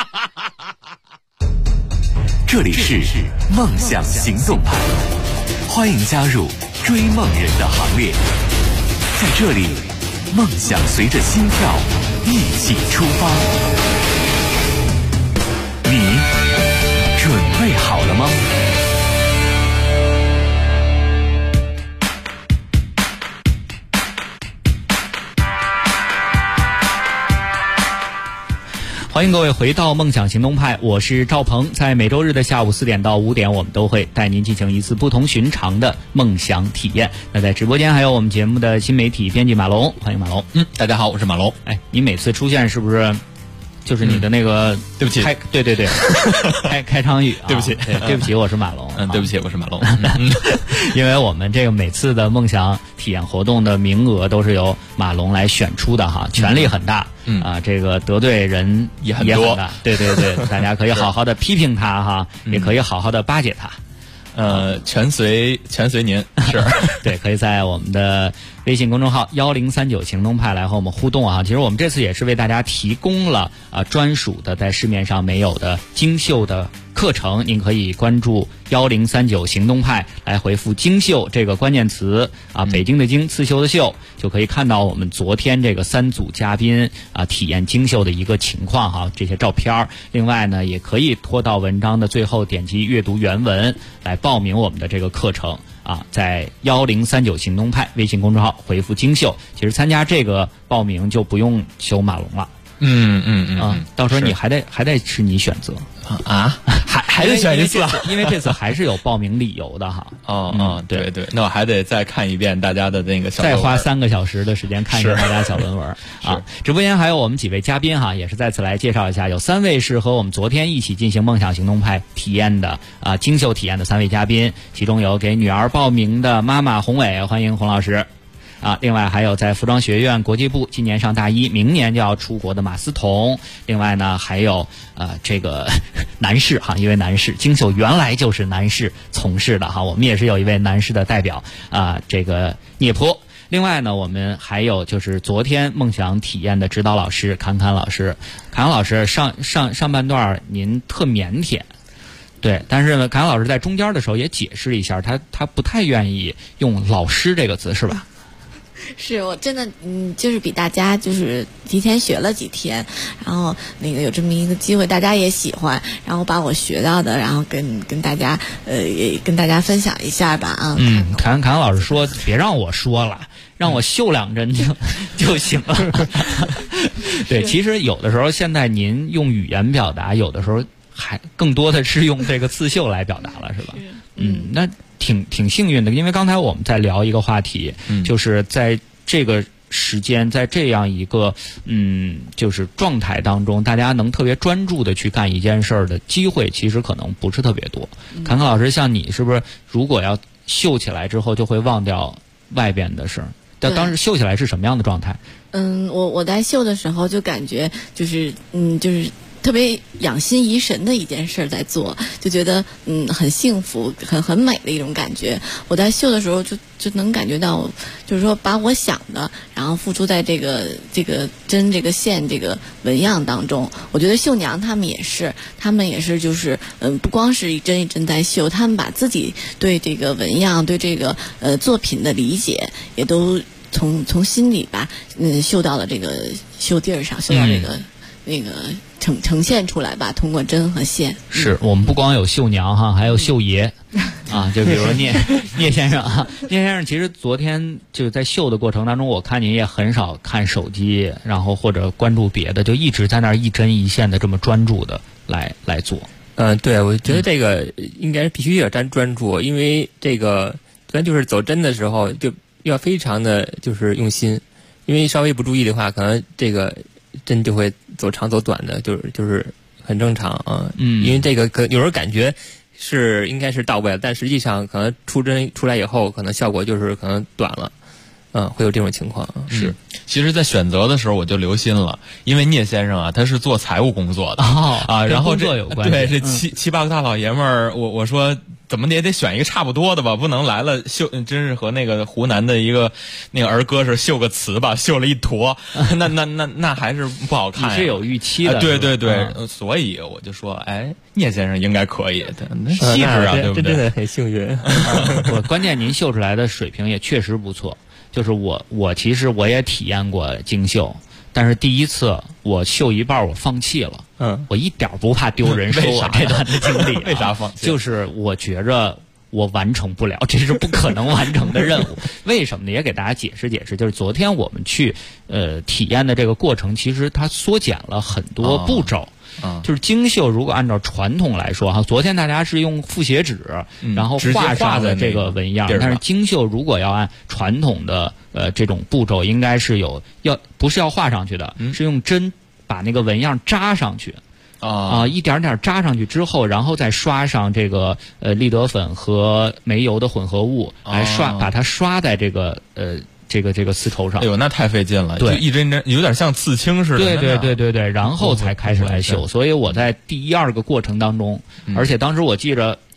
这里是梦想行动派，欢迎加入追梦人的行列。在这里，梦想随着心跳一起出发。你准备好了吗？ 欢迎各位回到梦想行动派，我是赵鹏。在每周日的下午4点到5点，我们都会带您进行一次不同寻常的梦想体验。那在直播间还有我们节目的新媒体编辑马龙，欢迎马龙。 大家好，我是马龙。 哎，你每次出现是不是就是你的那个对不起， 对开场语对不起， 对不起，我是马龙。 对不起，我是马龙。 因为我们这个每次的梦想体验活动的名额都是由马龙来选出的哈，权力很大。这个得罪人也很大。对，大家可以好好的批评他哈，也可以好好的巴结他。 全随您是对，可以在我们的微信公众号1039行动派来和我们互动啊。其实我们这次也是为大家提供了专属的在市面上没有的精绣的课程，您可以关注1039行动派来回复精绣这个关键词北京的京，刺绣的绣，就可以看到我们昨天这个3组嘉宾体验精绣的一个情况哈，这些照片。另外呢，也可以拖到文章的最后点击阅读原文来报名我们的这个课程在1039行动派微信公众号回复精绣，其实参加这个报名就不用修马龙了。到时候你还得是你选择还得选一次，因为这次还是有报名理由的哈。 对，那我还得再看一遍大家的那个小文文， 再花3个小时的时间看一下大家小文文直播间还有我们几位嘉宾哈，也是再次来介绍一下，有3位是和我们昨天一起进行梦想行动派体验的精绣体验的3位嘉宾，其中有给女儿报名的妈妈洪伟，欢迎洪老师。另外还有在服装学院国际部今年上大一，明年就要出国的马思彤。另外呢，还有这个男士哈，一位男士，精绣原来就是男士从事的哈，我们也是有一位男士的代表这个聂坡。另外呢，我们还有就是昨天梦想体验的指导老师侃侃老师。侃侃老师上半段您特腼腆。对，但是呢，侃侃老师在中间的时候也解释一下，他不太愿意用老师这个字，是吧？ 是我真的就是比大家就是提前学了几天，然后那个有这么一个机会，大家也喜欢，然后把我学到的，然后跟大家也跟大家分享一下吧侃侃老师说别让我说了，让我绣2针就行了。对，其实有的时候现在您用语言表达，有的时候还更多的是用这个刺绣来表达了，是吧？那挺幸运的，因为刚才我们在聊一个话题，就是在这个时间，在这样一个就是状态当中，大家能特别专注的去干一件事儿的机会，其实可能不是特别多。侃侃老师，像你是不是如果要绣起来之后，就会忘掉外边的事儿？当时绣起来是什么样的状态？ 我在绣的时候就感觉就是特别养心怡神的一件事在做，就觉得很幸福很美的一种感觉。我在绣的时候就能感觉到，就是说把我想的然后付出在这个针这个线这个纹样当中。我觉得绣娘他们也是就是不光是一针一针在绣，他们把自己对这个纹样对这个作品的理解也都从心里吧绣到了这个绣地儿上，绣到这个那个呈现出来吧，通过针和线。 是我们不光有绣娘哈，还有绣爷就比如说聂先生聂先生其实昨天就在绣的过程当中，我看您也很少看手机，然后或者关注别的，就一直在那儿一针一线的这么专注的来做。 对，我觉得这个应该是必须要专注，因为这个咱就是走针的时候就要非常的就是用心，因为稍微不注意的话，可能这个针就会走长走短的，就是很正常因为这个有时候感觉是应该是到位了，但实际上可能出针出来以后，可能效果就是可能短了，会有这种情况。 是，其实在选择的时候我就留心了，因为聂先生他是做财务工作的然后跟工作有关系。 对，这七八个大老爷们儿，我说怎么也得选一个差不多的吧，不能来了绣，真是和那个湖南的一个那个儿歌是绣个词吧，绣了一坨，那还是不好看。 你是有预期的， 对，所以我就说，聂先生应该可以，细致对不对？ 真的很幸运。 关键您绣出来的水平也确实不错。就是我其实我也体验过精绣，但是第一次我绣一半我放弃了。我一点不怕丢人说我这段的经历。 为啥放弃？ 就是我觉着我完成不了，这是不可能完成的任务。为什么呢？也给大家解释解释。就是昨天我们去体验的这个过程，其实它缩减了很多步骤。就是精绣，如果按照传统来说哈，昨天大家是用复写纸，然后画上的这个纹样，但是精绣如果要按传统的这种步骤，应该是不是要画上去的，是用针把那个纹样扎上去。一点点扎上去之后，然后再刷上这个立德粉和煤油的混合物来把它刷在这个这个丝绸上。 哎呦，那太费劲了， 对， 就一针针有点像刺青似的。 对，然后才开始来绣。所以我在第1、2个过程当中，而且当时我记着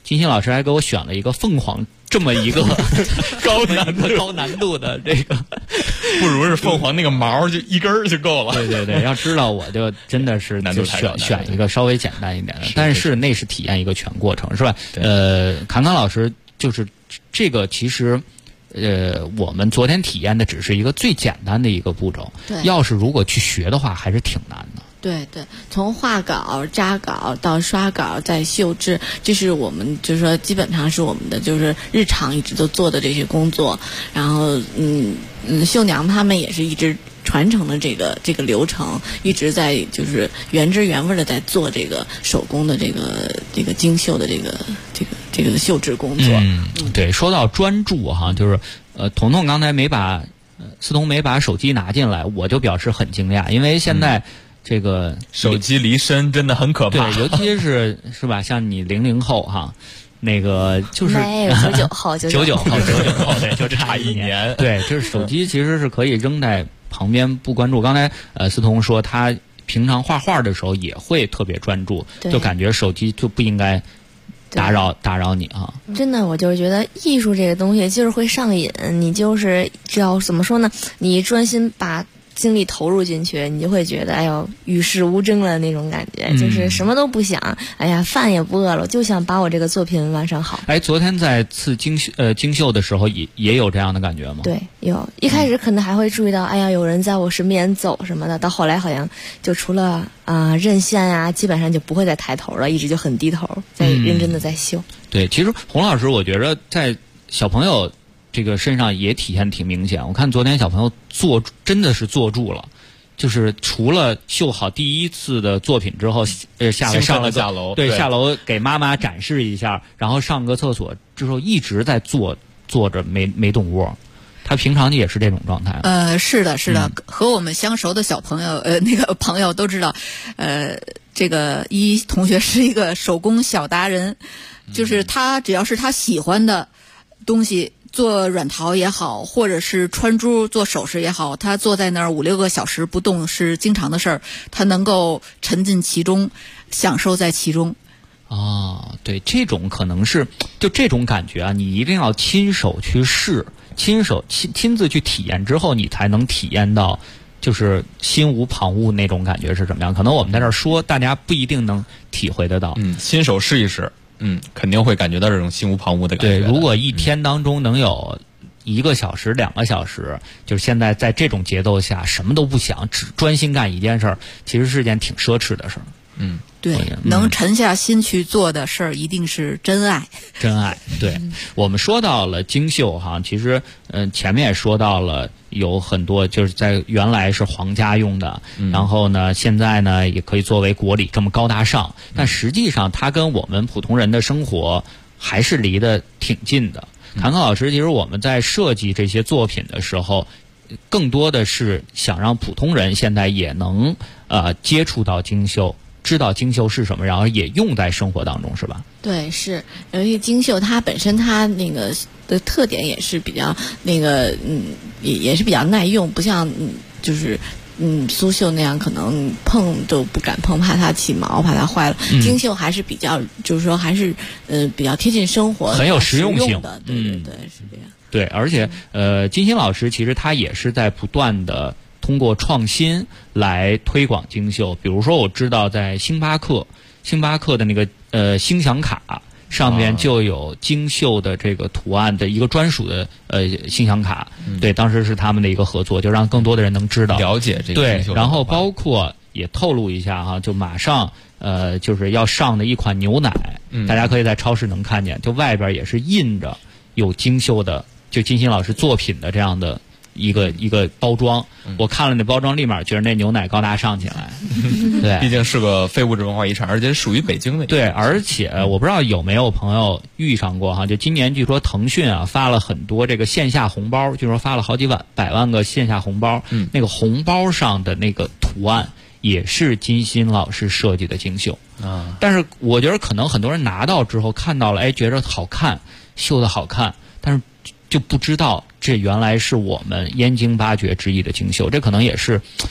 金星老师还给我选了一个凤凰这么一个高难度的这个， 不如是凤凰那个毛就一根儿就够了。 对对对，要知道我就真的是难度太高， 选一个稍微简单一点的，但是那是体验一个全过程，是吧？侃侃老师就是这个其实。我们昨天体验的只是一个最简单的一个步骤， 对， 要是如果去学的话，还是挺难的。 对对，从画稿、扎稿到刷稿再绣制，这是我们就是说基本上是我们的就是日常一直都做的这些工作。然后绣娘他们也是一直传承的这个流程，一直在就是原汁原味的在做这个手工的这个精绣的这个绣制工作。 对，说到专注哈，就是彤彤刚才思彤没把手机拿进来，我就表示很惊讶，因为现在这个手机离身真的很可怕。 对，尤其是吧，像你00后哈。那个就是 99后， 对，就差1年。 对，就是手机其实是可以扔在旁边不关注。刚才思彤说他平常画画的时候也会特别专注，就感觉手机就不应该打扰你哈。 真的，我就是觉得艺术这个东西就是会上瘾，你就是只要怎么说呢，你专心把精力投入进去，你就会觉得哎呦与世无争了那种感觉，就是什么都不想，哎呀饭也不饿了，就想把我这个作品完成好。 昨天在刺精绣的时候也有这样的感觉吗？ 对，有。一开始可能还会注意到哎呀有人在我身边走什么的，到后来好像就除了认线啊，基本上就不会再抬头了，一直就很低头，在认真的在绣。 对，其实洪老师我觉得在小朋友这个身上也体现挺明显。我看昨天小朋友真的是坐住了，就是除了绣好第一次的作品之后，下楼，对，下楼给妈妈展示一下，然后上个厕所之后一直在坐着没动窝。他平常也是这种状态。 是的，和我们相熟的小朋友，那个朋友都知道，这个同学是一个手工小达人，就是他只要是他喜欢的东西。做软陶也好，或者是穿珠做首饰也好，他坐在那儿5-6个小时不动是经常的事儿。他能够沉浸其中，享受在其中。 对，这种可能是就这种感觉啊，你一定要亲手去试，亲自去体验之后，你才能体验到就是心无旁骛那种感觉是怎么样。可能我们在这儿说，大家不一定能体会得到。 亲手试一试。肯定会感觉到这种心无旁骛的感觉。 对，如果一天当中能有1个小时、2个小时，就是现在在这种节奏下，什么都不想，只专心干一件事儿，其实是件挺奢侈的事儿。 对，能沉下心去做的事儿，一定是真爱。 真爱，对。我们说到了精绣哈，其实前面也说到了。有很多就是在原来是皇家用的，然后呢，现在呢也可以作为国礼这么高大上，但实际上它跟我们普通人的生活还是离得挺近的。侃侃老师，其实我们在设计这些作品的时候，更多的是想让普通人现在也能接触到精绣，知道精绣是什么，然后也用在生活当中，是吧？ 对，是。尤其精绣它本身它那个的特点也是比较那个也是比较耐用，不像就是苏绣那样可能碰都不敢碰，怕它起毛，怕它坏了。精绣还是比较就是说还是比较贴近生活， 很有实用性的。对，是这样。 对，而且金星老师其实他也是在不断的通过创新来推广精绣。比如说我知道在星巴克的那个星享卡上面就有精绣的这个图案的一个专属的星享卡。对，当时是他们的一个合作，就让更多的人能知道了解这个精绣。 对，然后包括也透露一下哈，就马上就是要上的一款牛奶，大家可以在超市能看见，就外边也是印着有精绣的，就金星老师作品的这样的一个包装。我看了那包装，立马觉得那牛奶高大上起来。对， 毕竟是个非物质文化遗产，而且属于北京的。 对，而且我不知道有没有朋友遇上过哈，就今年据说腾讯发了很多这个线下红包，据说发了好几百万个线下红包。那个红包上的那个图案也是金星老师设计的精绣。但是我觉得可能很多人拿到之后看到了，觉得好看，绣的好看，但是就不知道这原来是我们燕京8绝之一的精绣。这可能也是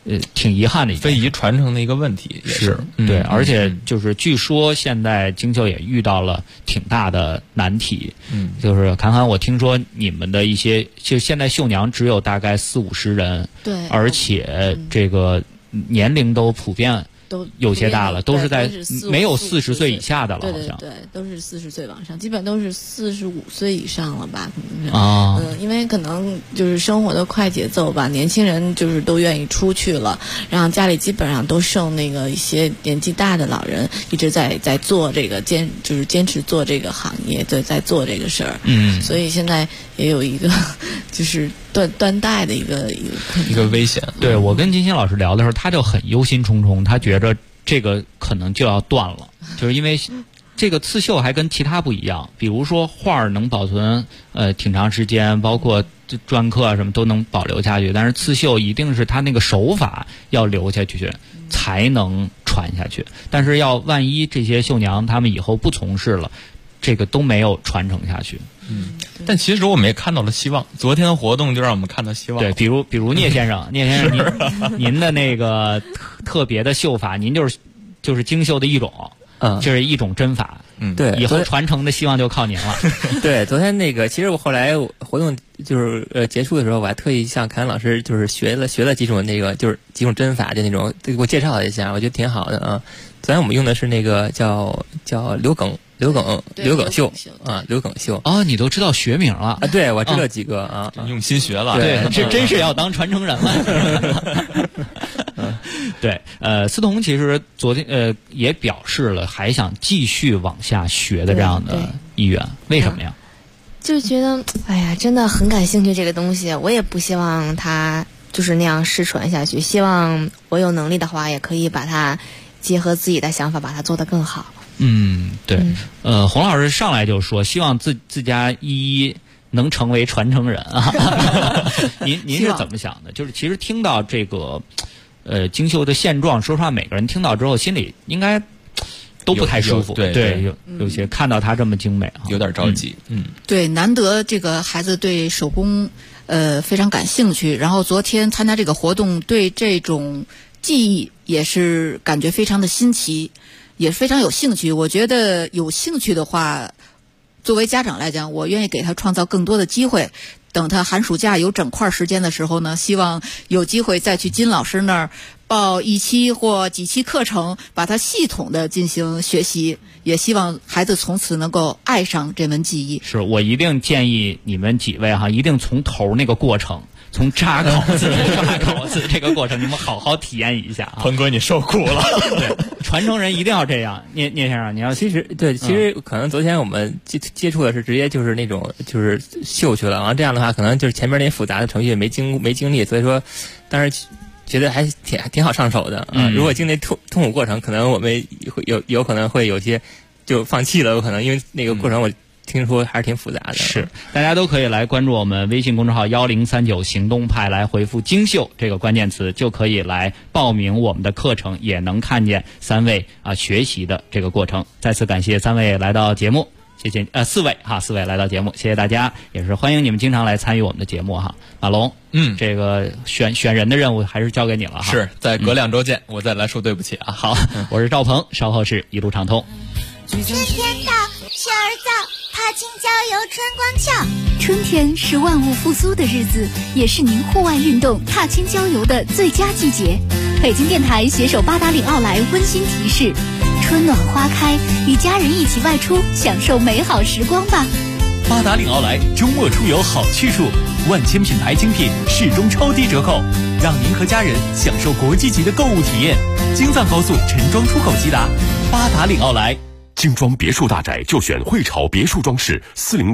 挺遗憾的一件非遗传承的一个问题，也是对，而且就是据说现在京秀也遇到了挺大的难题，就是侃侃，我听说你们的一些就现在绣娘只有大概40-50人， 对， 而且这个年龄都普遍都有些大了，都是在没有40岁以下的了， 好像对，都是40岁往上，基本都是45岁以上了吧，可能是啊， 因为可能就是生活的快节奏吧，年轻人就是都愿意出去了，然后家里基本上都剩那个一些年纪大的老人一直在做这个就是坚持做这个行业，在做这个事儿，所以现在也有一个就是断代的一个危险。 对，我跟金星老师聊的时候，他就很忧心忡忡，他觉着这个可能就要断了，就是因为这个刺绣还跟其他不一样，比如说画儿能保存挺长时间，包括篆刻啊什么都能保留下去，但是刺绣一定是它那个手法要留下去才能传下去，但是万一这些绣娘他们以后不从事了，这个都没有传承下去。 但其实我们也看到了希望。昨天的活动就让我们看到希望。 对，比如聂先生，您的那个特别的绣法，您就是京绣的一种，就是一种针法。 对， 以后传承的希望就靠您了。 对，昨天那个，其实我后来活动就是结束的时候，我还特意向侃侃老师就是学了几种那个就是几种针法，就那种给我介绍了一下，我觉得挺好的啊。昨天我们用的是那个叫刘梗绣啊，刘梗绣啊，你都知道学名了啊？对，我知道几个啊， 用心学了， 对，这真是要当传承人了。对，思彤其实昨天也表示了还想继续往下学的这样的意愿，为什么呀？ 就觉得哎呀，真的很感兴趣这个东西，我也不希望它就是那样失传下去，希望我有能力的话，也可以把它结合自己的想法，把它做得更好。 对，洪老师上来就说希望自家一能成为传承人啊。您是怎么想的？就是其实听到这个京绣的现状，说实话，每个人听到之后心里应该都不太舒服。 对， 有些看到它这么精美， 有点着急。 对，难得这个孩子对手工非常感兴趣，然后昨天参加这个活动，对这种技艺也是感觉非常的新奇，也非常有兴趣。我觉得有兴趣的话，作为家长来讲，我愿意给他创造更多的机会。等他寒暑假有整块时间的时候呢，希望有机会再去金老师那儿报1期或几期课程，把它系统的进行学习，也希望孩子从此能够爱上这门技艺。 是，我一定建议你们几位一定从头那个过程，从扎口子这个过程，你们好好体验一下啊！ 鹏哥，你受苦了。 对，传承人一定要这样。聂先生，你要其实可能昨天我们接触的是直接就是那种就是绣去了，然后这样的话，可能就是前面那复杂的程序没经历，所以说当时觉得还挺好上手的。如果经历痛苦过程，可能我们会有可能会有些就放弃了，有可能因为那个过程我听说还是挺复杂的。 是，大家都可以来关注我们微信公众号1039行动派，来回复京绣这个关键词，就可以来报名我们的课程，也能看见3位学习的这个过程。再次感谢3位来到节目，谢谢4位来到节目，谢谢大家，也是欢迎你们经常来参与我们的节目哈。马龙，这个选人的任务还是交给你了哈。 是，再隔2周见，我再来说对不起啊。 好，我是赵鹏，稍后是一路畅通。 春天到，雪儿早，踏青郊游春光俏。春天是万物复苏的日子，也是您户外运动、踏青郊游的最佳季节。北京电台携手八达岭奥莱温馨提示：春暖花开，与家人一起外出，享受美好时光吧。 八达岭奥莱周末出游好去处，万千品牌精品适中超低折扣，让您和家人享受国际级的购物体验。京藏高速陈庄出口即达，八达岭奥莱。 精装别墅大宅就选汇潮别墅装饰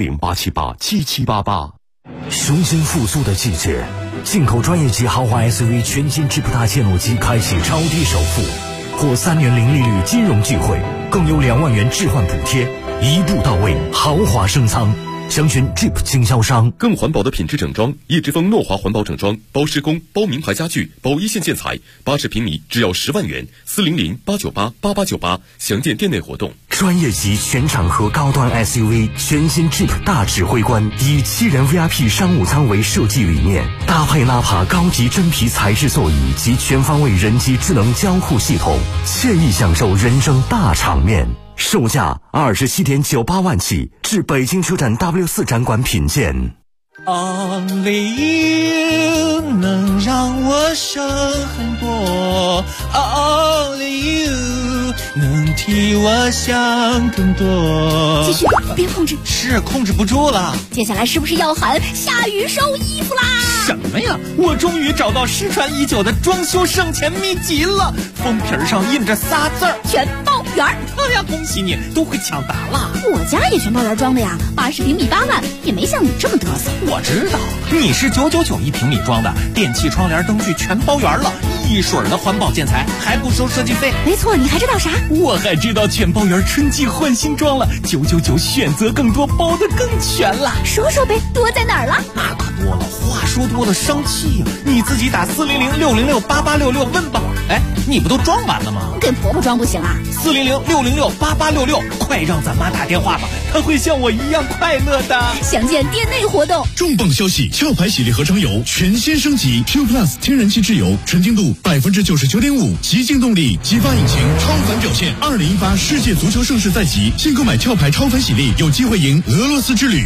，400-878-7788。 雄心复苏的季节，进口专业级豪华 SUV 全新智普塔切诺基开启超低首付，获3年零利率金融聚会，更有2万元置换补贴，一步到位，豪华升舱。 详询 Jeep 经销商。 更环保的品质整装，叶之峰诺华环保整装，包施工、包名牌家具、包一线建材，80平米只要10万元，400-898-8898，详见店内活动。 专业级全场合高端 SUV 全新 Jeep 大指挥官，以7人 VIP 商务舱为设计理念，搭配纳帕高级真皮材质座椅及全方位人机智能交互系统，惬意享受人生大场面。售价27.98万起，至北京车展 W4 展馆品鉴。 Only you 能让我省很多 ，Only you 能替我想更多。 继续，别控制， 是控制不住了。 接下来是不是要喊下雨收衣服啦？ 什么呀？我终于找到失传已久的装修省钱秘籍了，封皮上印着仨字儿： 全包圆。 哎呀，恭喜你，都会抢答了。 我家也全包圆装的呀，80平米8万，也没像你这么嘚瑟。 我知道，你是999一平米装的，电器、窗帘、灯具全包圆了，一水儿的环保建材，还不收设计费。 没错，你还知道啥？ 我还知道全包圆春季换新装了，999选择更多，包得更全了。 说说呗，多在哪儿了？ 那可多了，话说多了伤气呀。你自己打400-606-8866问吧。哎，你不都装完了吗？ 给婆婆装不行啊 ？400-606-8866，快让咱妈打电话吧，她会像我一样快乐的。 详见店内活动。 重磅消息！壳牌喜力合成油全新升级 ，Q Plus 天然气质油，纯净度99.5%，极净动力，激发引擎，超凡表现。2018世界足球盛世在即，新购买壳牌超凡喜力，有机会赢俄罗斯之旅。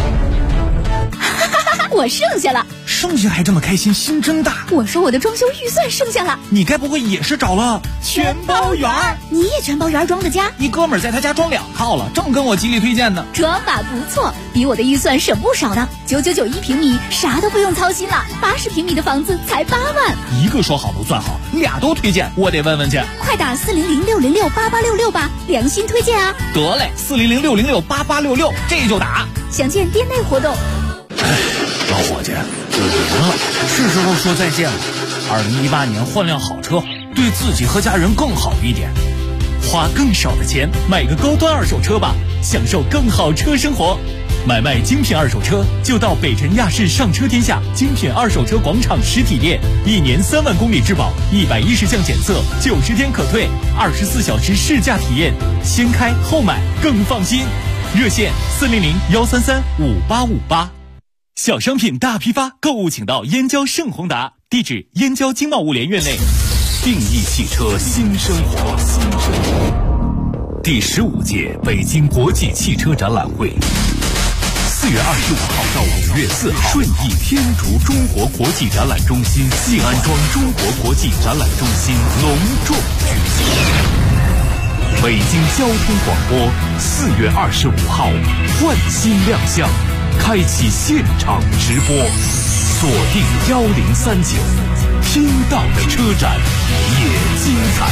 我剩下了， 剩下还这么开心，心真大。 我说我的装修预算剩下了， 你该不会也是找了全包圆？ 你也全包圆装的家？ 一哥们儿在他家装2套了，正跟我极力推荐呢。 装法不错，比我的预算省不少呢。999一平米，啥都不用操心了。80平米的房子才8万。 一个说好不算好，俩都推荐，我得问问去。 快打400-606-8866吧，良心推荐啊！ 得嘞，400-606-8866，这就打。 详见店内活动。 老伙计，5年了，是时候说再见了。2018年换辆好车，对自己和家人更好一点，花更少的钱买个高端二手车吧，享受更好车生活。买卖精品二手车就到北辰亚市上车天下精品二手车广场实体店，1年3万公里质保，110项检测，90天可退，24小时试驾体验，先开后买更放心。热线400-133-5858。小商品大批发，购物请到燕郊盛宏达，地址燕郊经贸物联院内。 定义汽车新生活，第15届北京国际汽车展览会，4月25号到5月4号，顺义天竺中国国际展览中心、静安庄中国国际展览中心隆重举行。北京交通广播4月25号换新亮相，开启现场直播，锁定1039，听到的车展也精彩。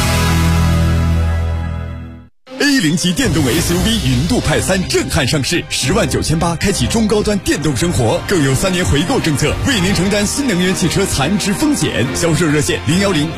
A0级电动 SUV 云度派3震撼上市，10.98万开启中高端电动生活，更有3年回购政策，为您承担新能源汽车残值风险。销售热线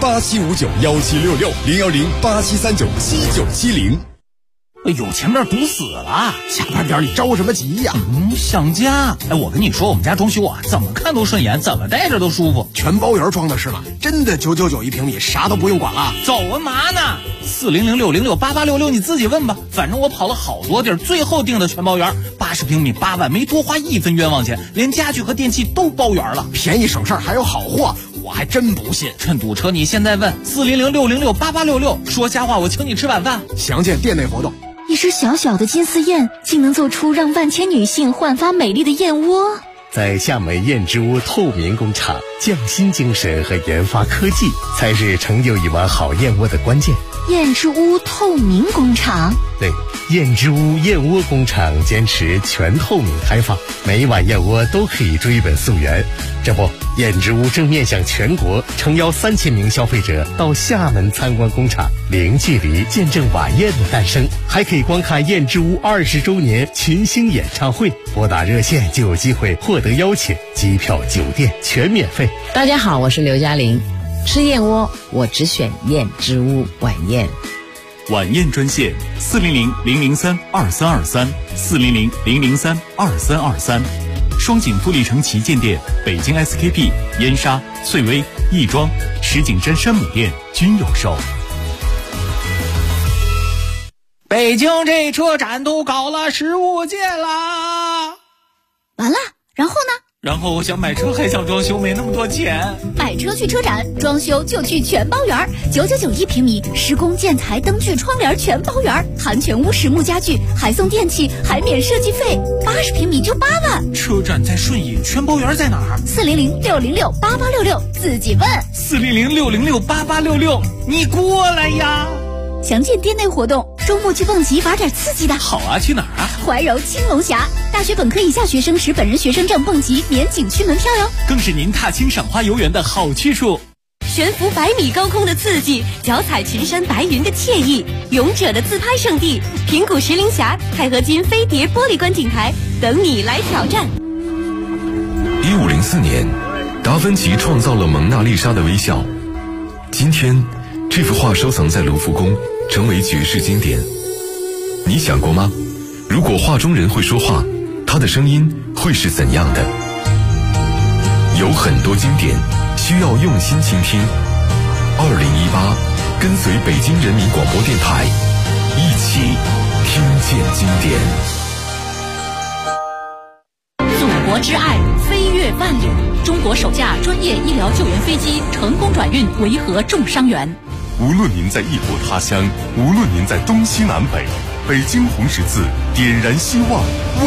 010-8759-1766，010-8739-7970。 哎呦，前面堵死了，下班点你着什么急呀？想家。哎，我跟你说，我们家装修啊，怎么看都顺眼，怎么待着都舒服。 全包圆装的是吗？真的999一平米，啥都不用管了。 走啊嘛呢？400-606-8866，你自己问吧。反正我跑了好多地儿，最后定的全包圆，80平米8万，没多花1分冤枉钱，连家具和电器都包圆了， 便宜省事儿还有好货。我还真不信， 趁堵车你现在问400-606-8866，说瞎话我请你吃晚饭。 详见店内活动。 一只小小的金丝燕，竟能做出让万千女性焕发美丽的燕窝。 在厦门燕之屋透明工厂，匠心精神和研发科技才是成就一碗好燕窝的关键。 燕之屋透明工厂， 对，燕之屋燕窝工厂坚持全透明开放，每一碗燕窝都可以追本溯源。这不，燕之屋正面向全国诚邀3000名消费者到厦门参观工厂，零距离见证晚宴的诞生，还可以观看燕之屋20周年群星演唱会。拨打热线就有机会获得邀请，机票、酒店全免费。 大家好，我是刘嘉玲。吃燕窝，我只选燕之屋晚宴。 晚宴专线：400-003-2323，400-003-2323。双井富力城旗舰店、北京 SKP、燕莎、翠微、亦庄、石景山山姆店均有售。 北京这车展都搞了15届啦！ 完了，然后呢？ 然后我想买车还想装修，没那么多钱。 买车去车展，装修就去全包园，9991平米，施工建材灯具窗帘全包园，含全屋实木家具，还送电器，还免设计费，80平米就8万。 车展在顺义，全包园在哪儿 ？400-606-8866，自己问。 400-606-8866，你过来呀！ 详见店内活动，周末去蹦极，玩点刺激的。 好啊，去哪儿啊？ 怀柔青龙峡，大学本科以下学生持本人学生证蹦极免景区门票哟， 更是您踏青赏花游园的好去处。 悬浮100米高空的刺激，脚踩群山白云的惬意，勇者的自拍圣地平谷石林峡钛合金飞碟玻璃观景台，等你来挑战。 1504年，达芬奇创造了蒙娜丽莎的微笑。今天，这幅画收藏在卢浮宫，成为绝世经典。你想过吗？如果画中人会说话，他的声音会是怎样的？有很多经典需要用心倾听。2018，跟随北京人民广播电台，一起听见经典。 祖国之爱飞越万里，中国首架专业医疗救援飞机成功转运维和重伤员。 无论您在异国他乡，无论您在东西南北，北京红十字点燃希望。